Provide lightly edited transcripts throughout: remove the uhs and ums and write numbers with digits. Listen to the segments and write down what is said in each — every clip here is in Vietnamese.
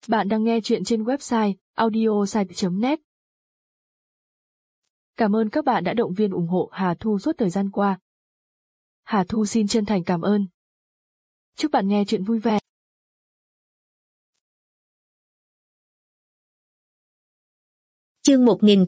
Bạn đang nghe chuyện trên website audiosite.net. Cảm ơn các bạn đã động viên ủng hộ Hà Thu suốt thời gian qua. Hà Thu xin chân thành cảm ơn. Chúc bạn nghe chuyện vui vẻ. Chương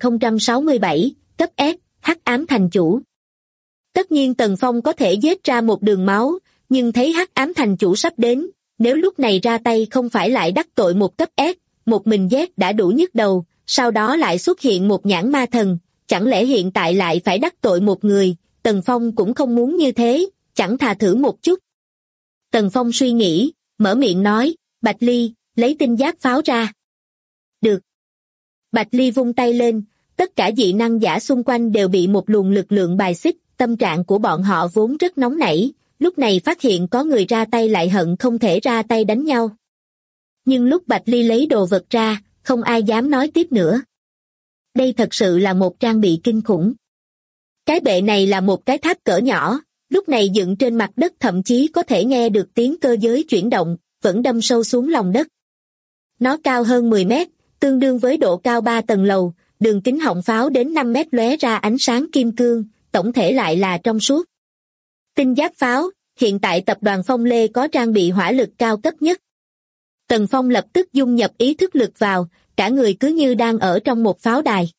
1067, cấp S, hắc ám thành chủ. Tất nhiên Tần Phong có thể giết ra một đường máu, nhưng thấy hắc ám thành chủ sắp đến, nếu lúc này ra tay không phải lại đắc tội một cấp S, một mình giết đã đủ nhức đầu, sau đó lại xuất hiện một nhãn ma thần, chẳng lẽ hiện tại lại phải đắc tội một người, Tần Phong cũng không muốn như thế, chẳng thà thử một chút. Tần Phong suy nghĩ, mở miệng nói, Bạch Ly, lấy tinh giáp pháo ra. Được. Bạch Ly vung tay lên, tất cả dị năng giả xung quanh đều bị một luồng lực lượng bài xích, tâm trạng của bọn họ vốn rất nóng nảy, lúc này phát hiện có người ra tay lại hận không thể ra tay đánh nhau. Nhưng lúc Bạch Ly lấy đồ vật ra, không ai dám nói tiếp nữa. Đây thật sự là một trang bị kinh khủng. Cái bệ này là một cái tháp cỡ nhỏ, lúc này dựng trên mặt đất thậm chí có thể nghe được tiếng cơ giới chuyển động, vẫn đâm sâu xuống lòng đất. Nó cao hơn 10 mét, tương đương với độ cao 3 tầng lầu, đường kính họng pháo đến 5 mét lóe ra ánh sáng kim cương, tổng thể lại là trong suốt. Tinh giáp pháo, hiện tại tập đoàn Phong Lê có trang bị hỏa lực cao cấp nhất. Tần Phong lập tức dung nhập ý thức lực vào, cả người cứ như đang ở trong một pháo đài.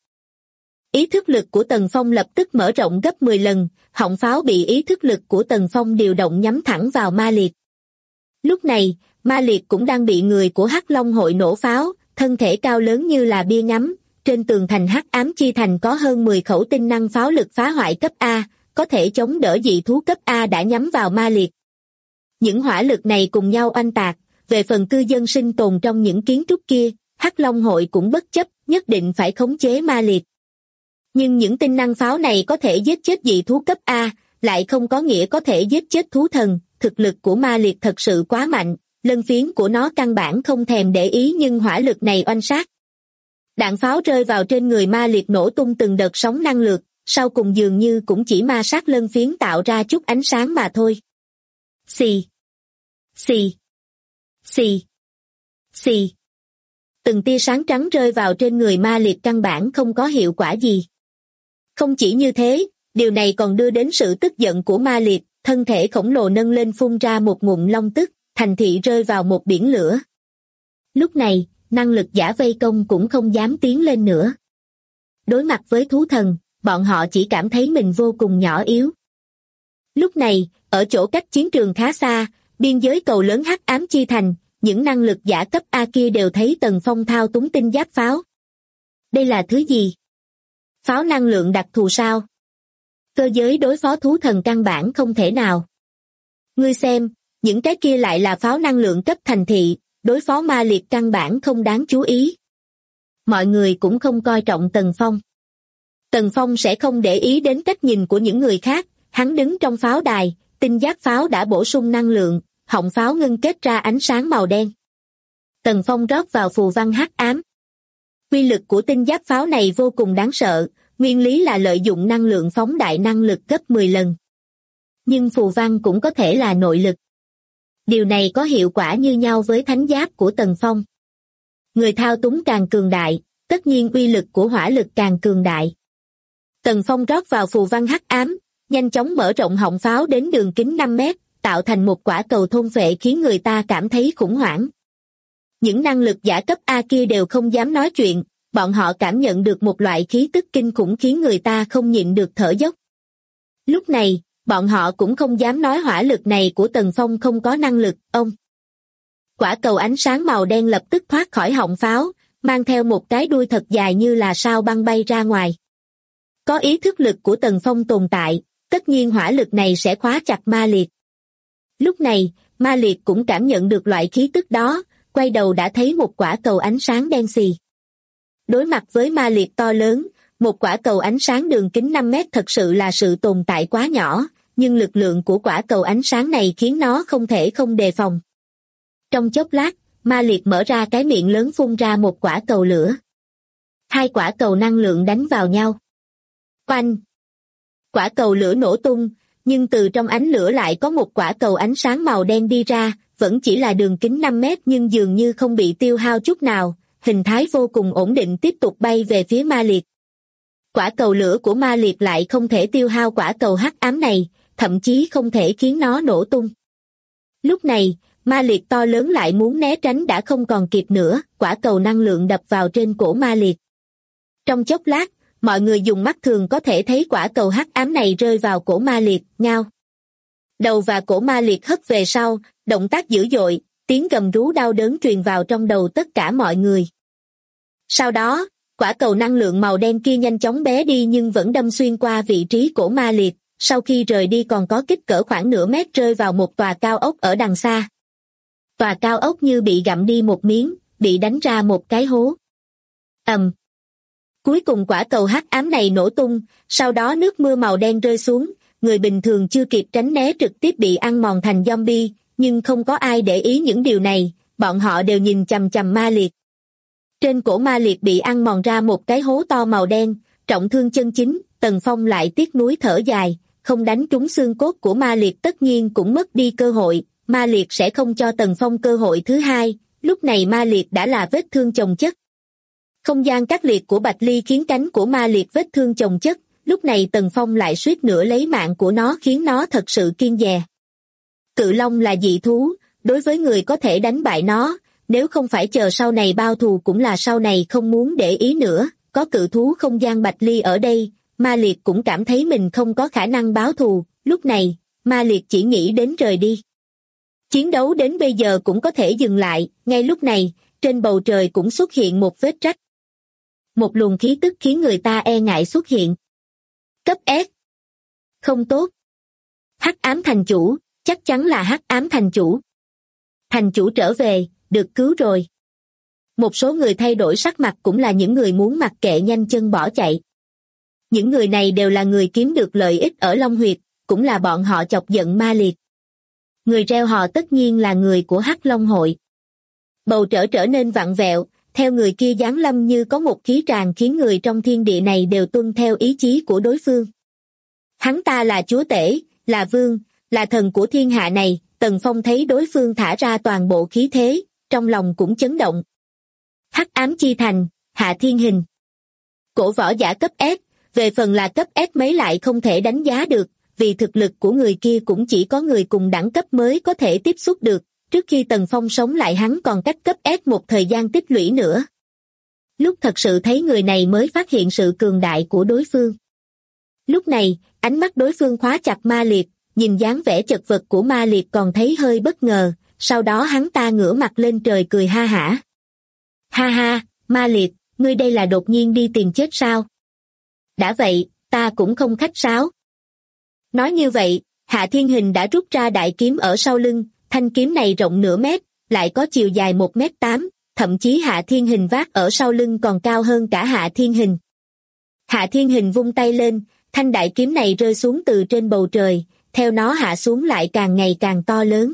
Ý thức lực của Tần Phong lập tức mở rộng gấp 10 lần, họng pháo bị ý thức lực của Tần Phong điều động nhắm thẳng vào Ma Liệt. Lúc này, Ma Liệt cũng đang bị người của Hắc Long hội nổ pháo, thân thể cao lớn như là bia ngắm, trên tường thành Hắc Ám Chi Thành có hơn 10 khẩu tinh năng pháo lực phá hoại cấp A, có thể chống đỡ dị thú cấp A đã nhắm vào Ma Liệt. Những hỏa lực này cùng nhau oanh tạc, về phần cư dân sinh tồn trong những kiến trúc kia, Hắc Long hội cũng bất chấp, nhất định phải khống chế Ma Liệt. Nhưng những tinh năng pháo này có thể giết chết dị thú cấp A, lại không có nghĩa có thể giết chết thú thần, thực lực của Ma Liệt thật sự quá mạnh, lân phiến của nó căn bản không thèm để ý nhưng hỏa lực này oanh sát. Đạn pháo rơi vào trên người Ma Liệt nổ tung từng đợt sóng năng lượng, sau cùng dường như cũng chỉ ma sát lân phiến tạo ra chút ánh sáng mà thôi. Xì, xì, xì, xì. Từng tia sáng trắng rơi vào trên người Ma Liệt căn bản không có hiệu quả gì. Không chỉ như thế, điều này còn đưa đến sự tức giận của Ma Liệt, thân thể khổng lồ nâng lên phun ra một ngụm long tức, thành thị rơi vào một biển lửa. Lúc này, năng lực giả vây công cũng không dám tiến lên nữa. Đối mặt với thú thần, bọn họ chỉ cảm thấy mình vô cùng nhỏ yếu. Lúc này, ở chỗ cách chiến trường khá xa, biên giới cầu lớn Hắc Ám Chi Thành, những năng lực giả cấp A kia đều thấy Tần Phong thao túng tinh giáp pháo. Đây là thứ gì? Pháo năng lượng đặc thù sao? Cơ giới đối phó thú thần căn bản không thể nào. Ngươi xem, những cái kia lại là pháo năng lượng cấp thành thị, đối phó Ma Liệt căn bản không đáng chú ý. Mọi người cũng không coi trọng Tần Phong. Tần Phong sẽ không để ý đến cách nhìn của những người khác, hắn đứng trong pháo đài, tinh giáp pháo đã bổ sung năng lượng, họng pháo ngưng kết ra ánh sáng màu đen. Tần Phong rót vào phù văn hắc ám. Quy lực của tinh giáp pháo này vô cùng đáng sợ, nguyên lý là lợi dụng năng lượng phóng đại năng lực gấp 10 lần. Nhưng phù văn cũng có thể là nội lực. Điều này có hiệu quả như nhau với thánh giáp của Tần Phong. Người thao túng càng cường đại, tất nhiên uy lực của hỏa lực càng cường đại. Tần Phong rót vào phù văn hắc ám, nhanh chóng mở rộng họng pháo đến đường kính 5 mét, tạo thành một quả cầu thôn phệ khiến người ta cảm thấy khủng hoảng. Những năng lực giả cấp A kia đều không dám nói chuyện, bọn họ cảm nhận được một loại khí tức kinh khủng khiến người ta không nhịn được thở dốc. Lúc này, bọn họ cũng không dám nói hỏa lực này của Tần Phong không có năng lực, ông. Quả cầu ánh sáng màu đen lập tức thoát khỏi họng pháo, mang theo một cái đuôi thật dài như là sao băng bay ra ngoài. Có ý thức lực của Tần Phong tồn tại, tất nhiên hỏa lực này sẽ khóa chặt Ma Liệt. Lúc này, Ma Liệt cũng cảm nhận được loại khí tức đó, quay đầu đã thấy một quả cầu ánh sáng đen xì. Đối mặt với Ma Liệt to lớn, một quả cầu ánh sáng đường kính 5 mét thật sự là sự tồn tại quá nhỏ, nhưng lực lượng của quả cầu ánh sáng này khiến nó không thể không đề phòng. Trong chốc lát, Ma Liệt mở ra cái miệng lớn phun ra một quả cầu lửa. Hai quả cầu năng lượng đánh vào nhau. Oanh! Quả cầu lửa nổ tung, nhưng từ trong ánh lửa lại có một quả cầu ánh sáng màu đen đi ra, vẫn chỉ là đường kính 5 mét nhưng dường như không bị tiêu hao chút nào, hình thái vô cùng ổn định tiếp tục bay về phía Ma Liệt. Quả cầu lửa của Ma Liệt lại không thể tiêu hao quả cầu hắc ám này, thậm chí không thể khiến nó nổ tung. Lúc này, Ma Liệt to lớn lại muốn né tránh đã không còn kịp nữa, quả cầu năng lượng đập vào trên cổ Ma Liệt. Trong chốc lát, mọi người dùng mắt thường có thể thấy quả cầu hắc ám này rơi vào cổ Ma Liệt, ngao. Đầu và cổ Ma Liệt hất về sau, động tác dữ dội, tiếng gầm rú đau đớn truyền vào trong đầu tất cả mọi người. Sau đó, quả cầu năng lượng màu đen kia nhanh chóng bé đi nhưng vẫn đâm xuyên qua vị trí cổ Ma Liệt, sau khi rời đi còn có kích cỡ khoảng nửa mét rơi vào một tòa cao ốc ở đằng xa. Tòa cao ốc như bị gặm đi một miếng, bị đánh ra một cái hố. Cuối cùng quả cầu hắc ám này nổ tung, sau đó nước mưa màu đen rơi xuống, người bình thường chưa kịp tránh né trực tiếp bị ăn mòn thành zombie, nhưng không có ai để ý những điều này, bọn họ đều nhìn chằm chằm Ma Liệt. Trên cổ Ma Liệt bị ăn mòn ra một cái hố to màu đen, trọng thương chân chính, Tần Phong lại tiếc nuối thở dài, không đánh trúng xương cốt của Ma Liệt tất nhiên cũng mất đi cơ hội, Ma Liệt sẽ không cho Tần Phong cơ hội thứ hai, lúc này Ma Liệt đã là vết thương chồng chất. Không gian cắt liệt của Bạch Ly khiến cánh của Ma Liệt vết thương chồng chất, lúc này Tần Phong lại suýt nữa lấy mạng của nó khiến nó thật sự kiêng dè. Cự Long là dị thú, đối với người có thể đánh bại nó, nếu không phải chờ sau này bao thù cũng là sau này không muốn để ý nữa, có cự thú không gian Bạch Ly ở đây, Ma Liệt cũng cảm thấy mình không có khả năng báo thù, lúc này, Ma Liệt chỉ nghĩ đến rời đi. Chiến đấu đến bây giờ cũng có thể dừng lại, ngay lúc này, trên bầu trời cũng xuất hiện một vết rách. Một luồng khí tức khiến người ta e ngại xuất hiện. Cấp S. Không tốt. Hắc ám thành chủ, chắc chắn là hắc ám thành chủ. Thành chủ trở về, được cứu rồi. Một số người thay đổi sắc mặt cũng là những người muốn mặc kệ nhanh chân bỏ chạy. Những người này đều là người kiếm được lợi ích ở Long Huyệt, cũng là bọn họ chọc giận Ma Liệt. Người reo hò tất nhiên là người của Hắc Long hội. Bầu trời trở nên vặn vẹo, theo người kia giáng lâm như có một khí tràng khiến người trong thiên địa này đều tuân theo ý chí của đối phương. Hắn ta là chúa tể, là vương, là thần của thiên hạ này, Tần Phong thấy đối phương thả ra toàn bộ khí thế, trong lòng cũng chấn động. Hắc ám chi thành, Hạ Thiên Hình. Cổ võ giả cấp S, về phần là cấp S mấy lại không thể đánh giá được, vì thực lực của người kia cũng chỉ có người cùng đẳng cấp mới có thể tiếp xúc được, trước khi Tần Phong sống lại hắn còn cách cấp S một thời gian tích lũy nữa. Lúc thật sự thấy người này mới phát hiện sự cường đại của đối phương. Lúc này, ánh mắt đối phương khóa chặt Ma Liệt, nhìn dáng vẻ chật vật của Ma Liệt còn thấy hơi bất ngờ, sau đó hắn ta ngửa mặt lên trời cười ha hả. Ha ha, Ma Liệt, ngươi đây là đột nhiên đi tìm chết sao? Đã vậy, ta cũng không khách sáo. Nói như vậy, Hạ Thiên Hình đã rút ra đại kiếm ở sau lưng, thanh kiếm này rộng nửa mét, lại có chiều dài 1m8, thậm chí Hạ Thiên Hình vác ở sau lưng còn cao hơn cả Hạ Thiên Hình. Hạ Thiên Hình vung tay lên, thanh đại kiếm này rơi xuống từ trên bầu trời, theo nó hạ xuống lại càng ngày càng to lớn.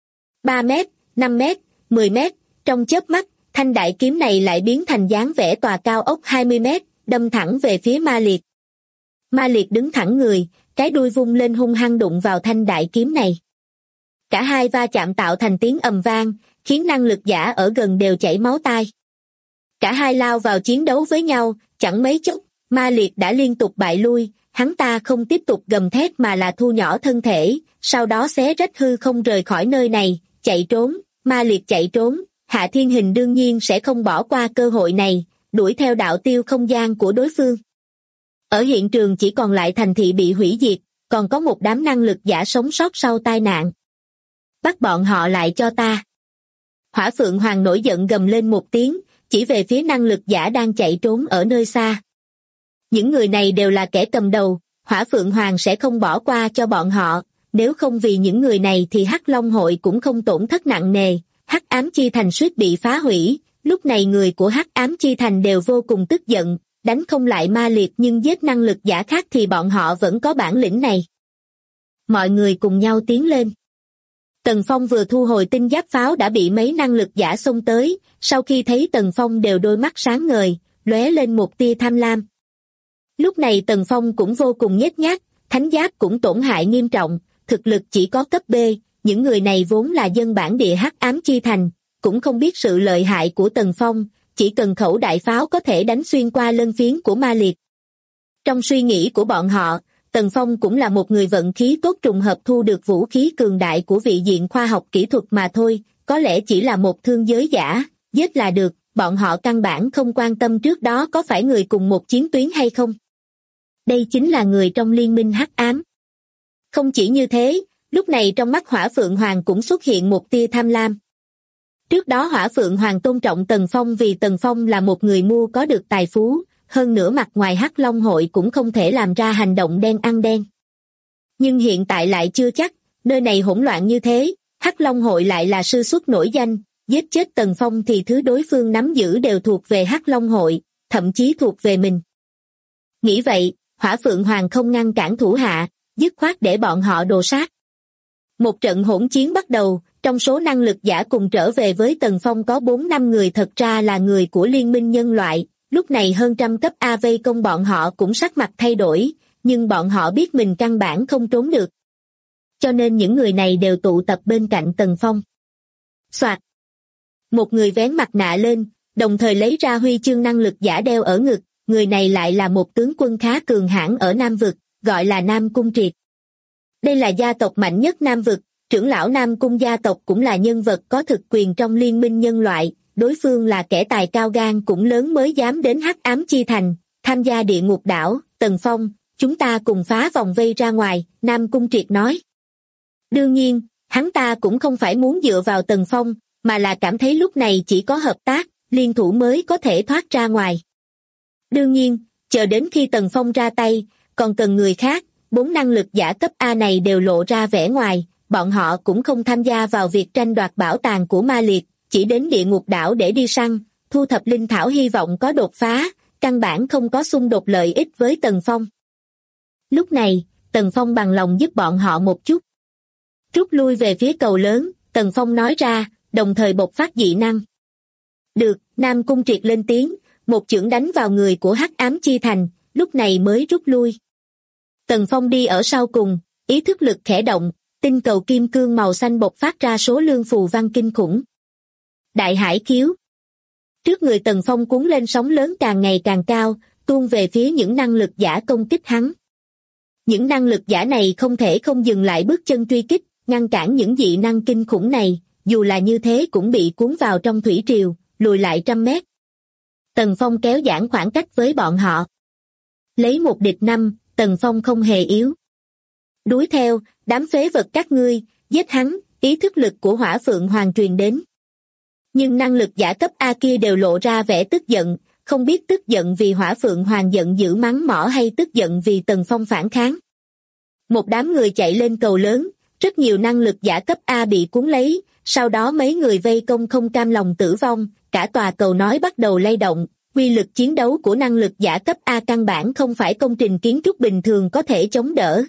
3 mét, 5 mét, 10 mét, trong chớp mắt, thanh đại kiếm này lại biến thành dáng vẻ tòa cao ốc 20 mét, đâm thẳng về phía Ma Liệt. Ma Liệt đứng thẳng người, cái đuôi vung lên hung hăng đụng vào thanh đại kiếm này. Cả hai va chạm tạo thành tiếng ầm vang, khiến năng lực giả ở gần đều chảy máu tai. Cả hai lao vào chiến đấu với nhau, chẳng mấy chốc, Ma Liệt đã liên tục bại lui, hắn ta không tiếp tục gầm thét mà là thu nhỏ thân thể, sau đó xé rách hư không rời khỏi nơi này, chạy trốn, Ma Liệt chạy trốn, Hạ Thiên Hình đương nhiên sẽ không bỏ qua cơ hội này, đuổi theo đạo tiêu không gian của đối phương. Ở hiện trường chỉ còn lại thành thị bị hủy diệt, còn có một đám năng lực giả sống sót sau tai nạn. Bắt bọn họ lại cho ta. Hỏa Phượng Hoàng nổi giận gầm lên một tiếng, chỉ về phía năng lực giả đang chạy trốn ở nơi xa. Những người này đều là kẻ cầm đầu, Hỏa Phượng Hoàng sẽ không bỏ qua cho bọn họ, nếu không vì những người này thì Hắc Long hội cũng không tổn thất nặng nề, Hắc Ám Chi Thành suýt bị phá hủy, lúc này người của Hắc Ám Chi Thành đều vô cùng tức giận, đánh không lại Ma Liệt nhưng giết năng lực giả khác thì bọn họ vẫn có bản lĩnh này. Mọi người cùng nhau tiến lên. Tần Phong vừa thu hồi tinh giáp pháo đã bị mấy năng lực giả xông tới, sau khi thấy Tần Phong đều đôi mắt sáng ngời, lóe lên một tia tham lam. Lúc này Tần Phong cũng vô cùng nhếch nhác, thánh giáp cũng tổn hại nghiêm trọng, thực lực chỉ có cấp B, những người này vốn là dân bản địa hắc ám chi thành, cũng không biết sự lợi hại của Tần Phong, chỉ cần khẩu đại pháo có thể đánh xuyên qua lân phiến của ma liệt. Trong suy nghĩ của bọn họ, Tần Phong cũng là một người vận khí tốt trùng hợp thu được vũ khí cường đại của vị diện khoa học kỹ thuật mà thôi, có lẽ chỉ là một thương giới giả, giết là được, bọn họ căn bản không quan tâm trước đó có phải người cùng một chiến tuyến hay không. Đây chính là người trong liên minh hắc ám. Không chỉ như thế, lúc này trong mắt Hỏa Phượng Hoàng cũng xuất hiện một tia tham lam. Trước đó Hỏa Phượng Hoàng tôn trọng Tần Phong vì Tần Phong là một người mua có được tài phú, hơn nữa mặt ngoài Hắc Long hội cũng không thể làm ra hành động đen ăn đen. Nhưng hiện tại lại chưa chắc, nơi này hỗn loạn như thế, Hắc Long hội lại là sư xuất nổi danh, giết chết Tần Phong thì thứ đối phương nắm giữ đều thuộc về Hắc Long hội, thậm chí thuộc về mình. Nghĩ vậy, Hỏa Phượng Hoàng không ngăn cản thủ hạ, dứt khoát để bọn họ đồ sát. Một trận hỗn chiến bắt đầu, trong số năng lực giả cùng trở về với Tần Phong có 4-5 người thật ra là người của Liên minh nhân loại, lúc này hơn trăm cấp A vây công bọn họ cũng sắc mặt thay đổi, nhưng bọn họ biết mình căn bản không trốn được. Cho nên những người này đều tụ tập bên cạnh Tần Phong. Soạt! Một người vén mặt nạ lên, đồng thời lấy ra huy chương năng lực giả đeo ở ngực, người này lại là một tướng quân khá cường hãn ở Nam Vực, gọi là Nam Cung Triệt. Đây là gia tộc mạnh nhất Nam Vực, trưởng lão Nam Cung gia tộc cũng là nhân vật có thực quyền trong liên minh nhân loại, đối phương là kẻ tài cao gan cũng lớn mới dám đến Hắc Ám Chi Thành, tham gia địa ngục đảo. Tần Phong, chúng ta cùng phá vòng vây ra ngoài, Nam Cung Triệt nói. Đương nhiên, hắn ta cũng không phải muốn dựa vào Tần Phong, mà là cảm thấy lúc này chỉ có hợp tác, liên thủ mới có thể thoát ra ngoài. Đương nhiên, chờ đến khi Tần Phong ra tay, còn cần người khác, 4 năng lực giả cấp A này đều lộ ra vẻ ngoài, bọn họ cũng không tham gia vào việc tranh đoạt bảo tàng của ma liệt, chỉ đến địa ngục đảo để đi săn, thu thập linh thảo hy vọng có đột phá, căn bản không có xung đột lợi ích với Tần Phong. Lúc này, Tần Phong bằng lòng giúp bọn họ một chút. Rút lui về phía cầu lớn, Tần Phong nói ra, đồng thời bộc phát dị năng. Được, Nam Cung Triệt lên tiếng, một chưởng đánh vào người của Hắc Ám Chi Thành, lúc này mới rút lui. Tần Phong đi ở sau cùng, ý thức lực khẽ động, tinh cầu kim cương màu xanh bộc phát ra số lượng phù văn kinh khủng. Đại hải khiếu. Trước người Tần Phong cuốn lên sóng lớn càng ngày càng cao, tuôn về phía những năng lực giả công kích hắn. Những năng lực giả này không thể không dừng lại bước chân truy kích, ngăn cản những dị năng kinh khủng này, dù là như thế cũng bị cuốn vào trong thủy triều, lùi lại 100 mét. Tần Phong kéo giãn khoảng cách với bọn họ. Lấy 1 địch 5, Tần Phong không hề yếu. Đuổi theo, đám phế vật các ngươi, giết hắn, ý thức lực của Hỏa Phượng Hoàng truyền đến. Nhưng năng lực giả cấp A kia đều lộ ra vẻ tức giận, không biết tức giận vì Hỏa Phượng Hoàng giận dữ mắng mỏ hay tức giận vì Tần Phong phản kháng. Một đám người chạy lên cầu lớn, rất nhiều năng lực giả cấp A bị cuốn lấy, sau đó mấy người vây công không cam lòng tử vong, cả tòa cầu nói bắt đầu lay động, uy lực chiến đấu của năng lực giả cấp A căn bản không phải công trình kiến trúc bình thường có thể chống đỡ.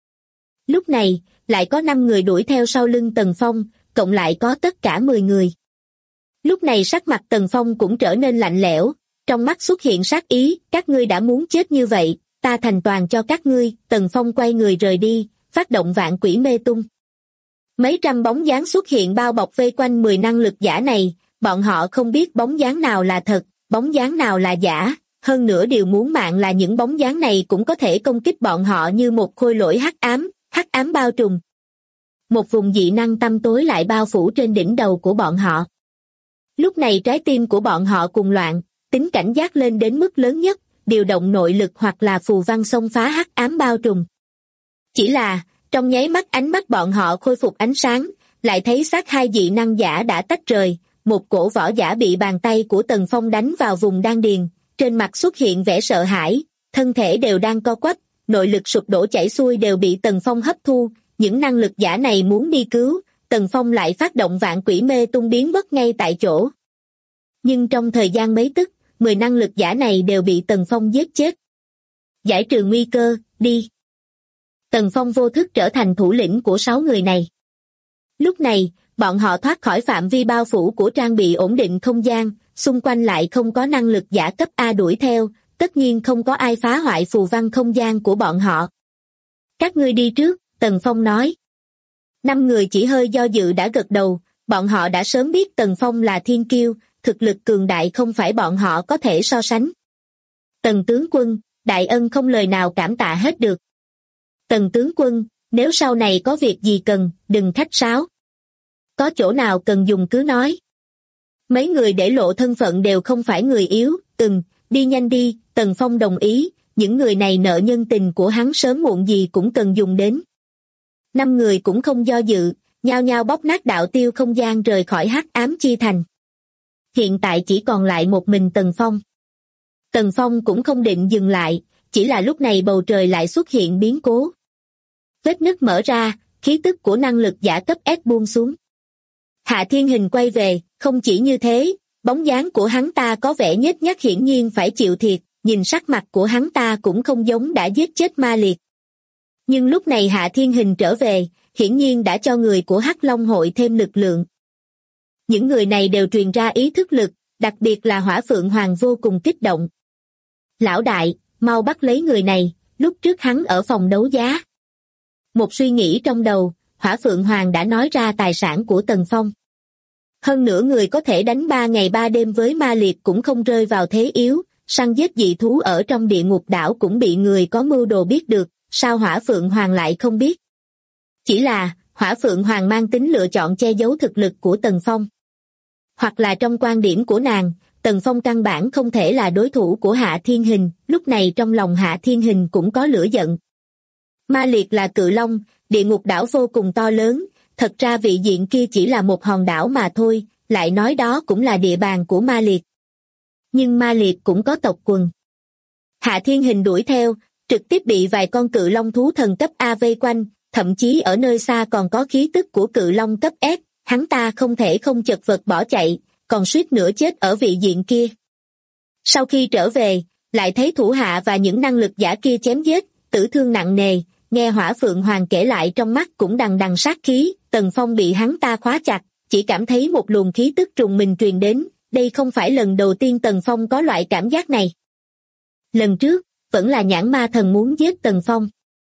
Lúc này, lại có 5 người đuổi theo sau lưng Tần Phong, cộng lại có tất cả 10 người. Lúc này sắc mặt Tần Phong cũng trở nên lạnh lẽo, trong mắt xuất hiện sát ý, các ngươi đã muốn chết như vậy, ta thành toàn cho các ngươi. Tần Phong quay người rời đi, phát động vạn quỷ mê tung. Mấy trăm bóng dáng xuất hiện bao bọc vây quanh 10 năng lực giả này, bọn họ không biết bóng dáng nào là thật, bóng dáng nào là giả, hơn nữa điều muốn mạng là những bóng dáng này cũng có thể công kích bọn họ như một khôi lỗi hắc ám bao trùm. Một vùng dị năng tăm tối lại bao phủ trên đỉnh đầu của bọn họ. Lúc này trái tim của bọn họ cùng loạn, tính cảnh giác lên đến mức lớn nhất, điều động nội lực hoặc là phù văn xông phá hắc ám bao trùm. Chỉ là, trong nháy mắt ánh mắt bọn họ khôi phục ánh sáng, lại thấy xác 2 dị năng giả đã tách rời, một cổ võ giả bị bàn tay của Tần Phong đánh vào vùng đan điền, trên mặt xuất hiện vẻ sợ hãi, thân thể đều đang co quắp, nội lực sụp đổ chảy xuôi đều bị Tần Phong hấp thu, những năng lực giả này muốn đi cứu, Tần Phong lại phát động vạn quỷ mê tung biến mất ngay tại chỗ. Nhưng trong thời gian mấy tức, 10 năng lực giả này đều bị Tần Phong giết chết. Giải trừ nguy cơ, đi. Tần Phong vô thức trở thành thủ lĩnh của 6 người này. Lúc này, bọn họ thoát khỏi phạm vi bao phủ của trang bị ổn định không gian, xung quanh lại không có năng lực giả cấp A đuổi theo, tất nhiên không có ai phá hoại phù văn không gian của bọn họ. Các ngươi đi trước, Tần Phong nói. 5 người chỉ hơi do dự đã gật đầu, bọn họ đã sớm biết Tần Phong là thiên kiêu, thực lực cường đại không phải bọn họ có thể so sánh. Tần tướng quân, đại ân không lời nào cảm tạ hết được. Tần tướng quân, nếu sau này có việc gì cần, đừng khách sáo. Có chỗ nào cần dùng cứ nói. Mấy người để lộ thân phận đều không phải người yếu, đi nhanh đi, Tần Phong đồng ý, những người này nợ nhân tình của hắn sớm muộn gì cũng cần dùng đến. 5 người cũng không do dự, nhao nhao bóp nát đạo tiêu không gian rời khỏi hắc ám chi thành. Hiện tại chỉ còn lại một mình Tần Phong. Tần Phong cũng không định dừng lại, chỉ là lúc này bầu trời lại xuất hiện biến cố. Vết nứt mở ra, khí tức của năng lực giả cấp S buông xuống. Hạ Thiên Hình quay về, không chỉ như thế, bóng dáng của hắn ta có vẻ nhếch nhác hiển nhiên phải chịu thiệt, nhìn sắc mặt của hắn ta cũng không giống đã giết chết ma liệt. Nhưng lúc này Hạ Thiên Hình trở về, hiển nhiên đã cho người của Hắc Long hội thêm lực lượng. Những người này đều truyền ra ý thức lực, đặc biệt là Hỏa Phượng Hoàng vô cùng kích động. Lão đại, mau bắt lấy người này, lúc trước hắn ở phòng đấu giá. Một suy nghĩ trong đầu, Hỏa Phượng Hoàng đã nói ra tài sản của Tần Phong. Hơn nữa người có thể đánh 3 ngày 3 đêm với ma liệt cũng không rơi vào thế yếu, săn giết dị thú ở trong địa ngục đảo cũng bị người có mưu đồ biết được, sao Hỏa Phượng Hoàng lại không biết? Chỉ là, Hỏa Phượng Hoàng mang tính lựa chọn che giấu thực lực của Tần Phong. Hoặc là trong quan điểm của nàng, Tần Phong căn bản không thể là đối thủ của Hạ Thiên Hình, lúc này trong lòng Hạ Thiên Hình cũng có lửa giận. Ma liệt là cự long, địa ngục đảo vô cùng to lớn, thật ra vị diện kia chỉ là một hòn đảo mà thôi, lại nói đó cũng là địa bàn của ma liệt. Nhưng ma liệt cũng có tộc quần. Hạ Thiên Hình đuổi theo, trực tiếp bị vài con cự long thú thần cấp A vây quanh, thậm chí ở nơi xa còn có khí tức của cự long cấp S, hắn ta không thể không chật vật bỏ chạy, còn suýt nữa chết ở vị diện kia. Sau khi trở về, lại thấy thủ hạ và những năng lực giả kia chém giết, tử thương nặng nề, nghe Hỏa Phượng Hoàng kể lại trong mắt cũng đằng đằng sát khí, Tần Phong bị hắn ta khóa chặt, chỉ cảm thấy một luồng khí tức trùng mình truyền đến, đây không phải lần đầu tiên Tần Phong có loại cảm giác này. Lần trước, vẫn là nhãn ma thần muốn giết Tần Phong.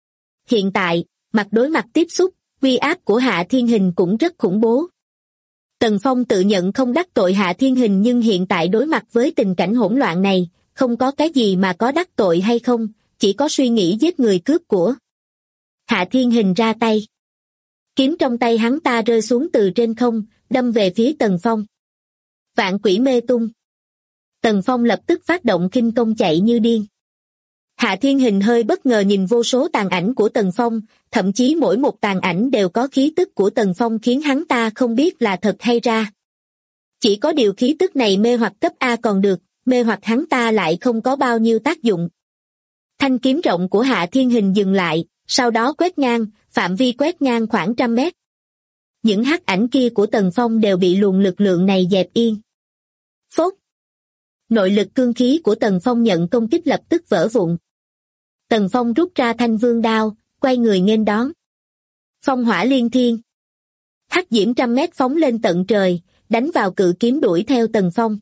Hiện tại, mặt đối mặt tiếp xúc, uy áp của Hạ Thiên Hình cũng rất khủng bố. Tần Phong tự nhận không đắc tội Hạ Thiên Hình nhưng hiện tại đối mặt với tình cảnh hỗn loạn này, không có cái gì mà có đắc tội hay không, chỉ có suy nghĩ giết người cướp của. Hạ Thiên Hình ra tay. Kiếm trong tay hắn ta rơi xuống từ trên không, đâm về phía Tần Phong. Vạn quỷ mê tung. Tần Phong lập tức phát động khinh công chạy như điên. Hạ Thiên Hình hơi bất ngờ nhìn vô số tàn ảnh của Tần Phong, thậm chí mỗi một tàn ảnh đều có khí tức của Tần Phong khiến hắn ta không biết là thật hay ra. Chỉ có điều khí tức này mê hoặc cấp A còn được, mê hoặc hắn ta lại không có bao nhiêu tác dụng. Thanh kiếm rộng của Hạ Thiên Hình dừng lại, sau đó quét ngang, phạm vi quét ngang khoảng 100 mét. Những hắc ảnh kia của Tần Phong đều bị luồng lực lượng này dẹp yên. Phốt! Nội lực cương khí của Tần Phong nhận công kích lập tức vỡ vụn. Tần Phong rút ra thanh vương đao, quay người nghênh đón. Phong hỏa liên thiên. Hắc diễm 100 mét phóng lên tận trời, đánh vào cự kiếm đuổi theo Tần Phong.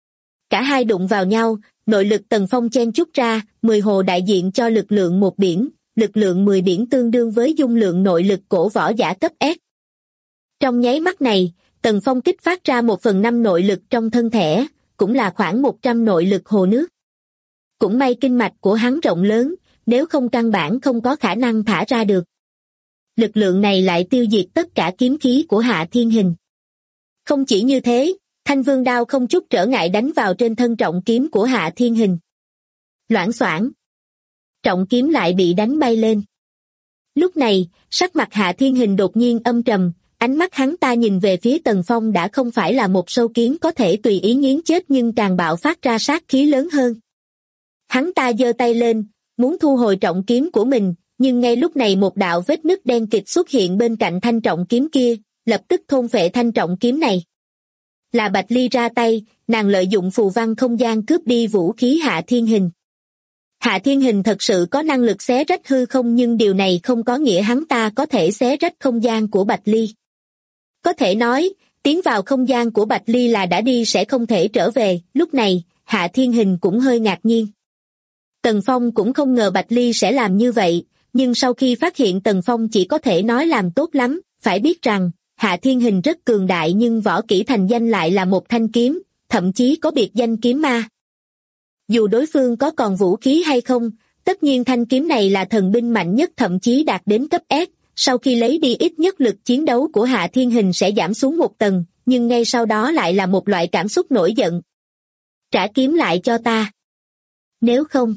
Cả hai đụng vào nhau, nội lực Tần Phong chen chúc ra, 10 hồ đại diện cho lực lượng một biển, lực lượng 10 biển tương đương với dung lượng nội lực cổ võ giả cấp S. Trong nháy mắt này, Tần Phong kích phát ra 1/5 nội lực trong thân thể, cũng là khoảng 100 nội lực hồ nước. Cũng may kinh mạch của hắn rộng lớn, nếu không căn bản không có khả năng thả ra được. Lực lượng này lại tiêu diệt tất cả kiếm khí của Hạ Thiên Hình. Không chỉ như thế, thanh vương đao không chút trở ngại đánh vào trên thân trọng kiếm của Hạ Thiên Hình. Loảng xoảng. Trọng kiếm lại bị đánh bay lên. Lúc này, sắc mặt Hạ Thiên Hình đột nhiên âm trầm, ánh mắt hắn ta nhìn về phía Tần Phong đã không phải là một sâu kiến có thể tùy ý nghiến chết nhưng càng bạo phát ra sát khí lớn hơn. Hắn ta giơ tay lên, muốn thu hồi trọng kiếm của mình, nhưng ngay lúc này một đạo vết nứt đen kịt xuất hiện bên cạnh thanh trọng kiếm kia, lập tức thôn phệ thanh trọng kiếm này. Là Bạch Ly ra tay, nàng lợi dụng phù văn không gian cướp đi vũ khí Hạ Thiên Hình. Hạ Thiên Hình thật sự có năng lực xé rách hư không nhưng điều này không có nghĩa hắn ta có thể xé rách không gian của Bạch Ly. Có thể nói, tiến vào không gian của Bạch Ly là đã đi sẽ không thể trở về, lúc này, Hạ Thiên Hình cũng hơi ngạc nhiên. Tần Phong cũng không ngờ Bạch Ly sẽ làm như vậy, nhưng sau khi phát hiện Tần Phong chỉ có thể nói làm tốt lắm, phải biết rằng, Hạ Thiên Hình rất cường đại nhưng võ kỹ thành danh lại là một thanh kiếm, thậm chí có biệt danh kiếm ma. Dù đối phương có còn vũ khí hay không, tất nhiên thanh kiếm này là thần binh mạnh nhất thậm chí đạt đến cấp S, sau khi lấy đi ít nhất lực chiến đấu của Hạ Thiên Hình sẽ giảm xuống một tầng, nhưng ngay sau đó lại là một loại cảm xúc nổi giận. Trả kiếm lại cho ta. Nếu không.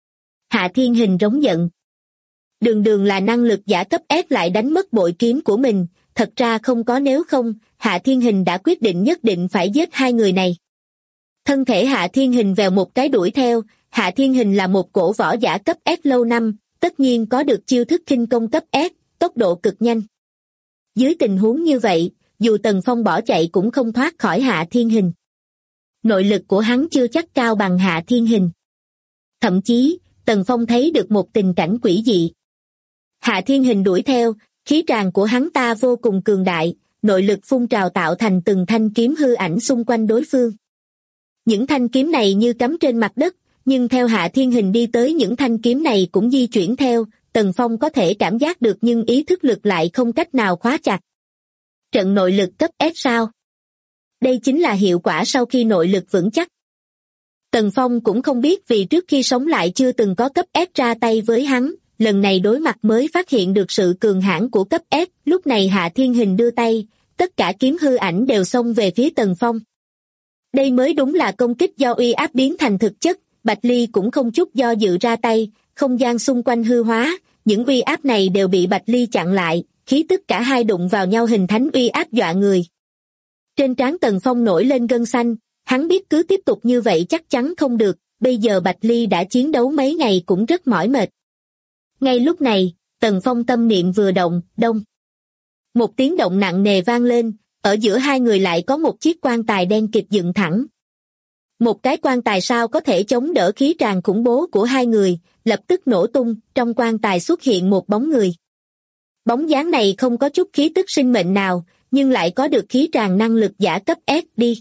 Hạ Thiên Hình rống giận. Đường đường là năng lực giả cấp S lại đánh mất bội kiếm của mình, thật ra không có nếu không, Hạ Thiên Hình đã quyết định nhất định phải giết hai người này. Thân thể Hạ Thiên Hình vèo một cái đuổi theo, Hạ Thiên Hình là một cổ võ giả cấp S lâu năm, tất nhiên có được chiêu thức khinh công cấp S, tốc độ cực nhanh. Dưới tình huống như vậy, dù Tần Phong bỏ chạy cũng không thoát khỏi Hạ Thiên Hình. Nội lực của hắn chưa chắc cao bằng Hạ Thiên Hình. Thậm chí, Tần Phong thấy được một tình cảnh quỷ dị. Hạ Thiên Hình đuổi theo, khí tràng của hắn ta vô cùng cường đại, nội lực phun trào tạo thành từng thanh kiếm hư ảnh xung quanh đối phương. Những thanh kiếm này như cắm trên mặt đất, nhưng theo Hạ Thiên Hình đi tới những thanh kiếm này cũng di chuyển theo, Tần Phong có thể cảm giác được nhưng ý thức lực lại không cách nào khóa chặt. Trận nội lực cấp S sao? Đây chính là hiệu quả sau khi nội lực vững chắc. Tần Phong cũng không biết vì trước khi sống lại chưa từng có cấp S ra tay với hắn, lần này đối mặt mới phát hiện được sự cường hãn của cấp S, lúc này Hạ Thiên Hình đưa tay, tất cả kiếm hư ảnh đều xông về phía Tần Phong. Đây mới đúng là công kích do uy áp biến thành thực chất, Bạch Ly cũng không chút do dự ra tay, không gian xung quanh hư hóa, những uy áp này đều bị Bạch Ly chặn lại, khí tức cả hai đụng vào nhau hình thành uy áp dọa người. Trên trán Tần Phong nổi lên gân xanh, hắn biết cứ tiếp tục như vậy chắc chắn không được, bây giờ Bạch Ly đã chiến đấu mấy ngày cũng rất mỏi mệt. Ngay lúc này, Tần Phong tâm niệm vừa động, đông. Một tiếng động nặng nề vang lên, ở giữa hai người lại có một chiếc quan tài đen kịt dựng thẳng. Một cái quan tài sao có thể chống đỡ khí tràng khủng bố của hai người, lập tức nổ tung, trong quan tài xuất hiện một bóng người. Bóng dáng này không có chút khí tức sinh mệnh nào, nhưng lại có được khí tràng năng lực giả cấp S đi.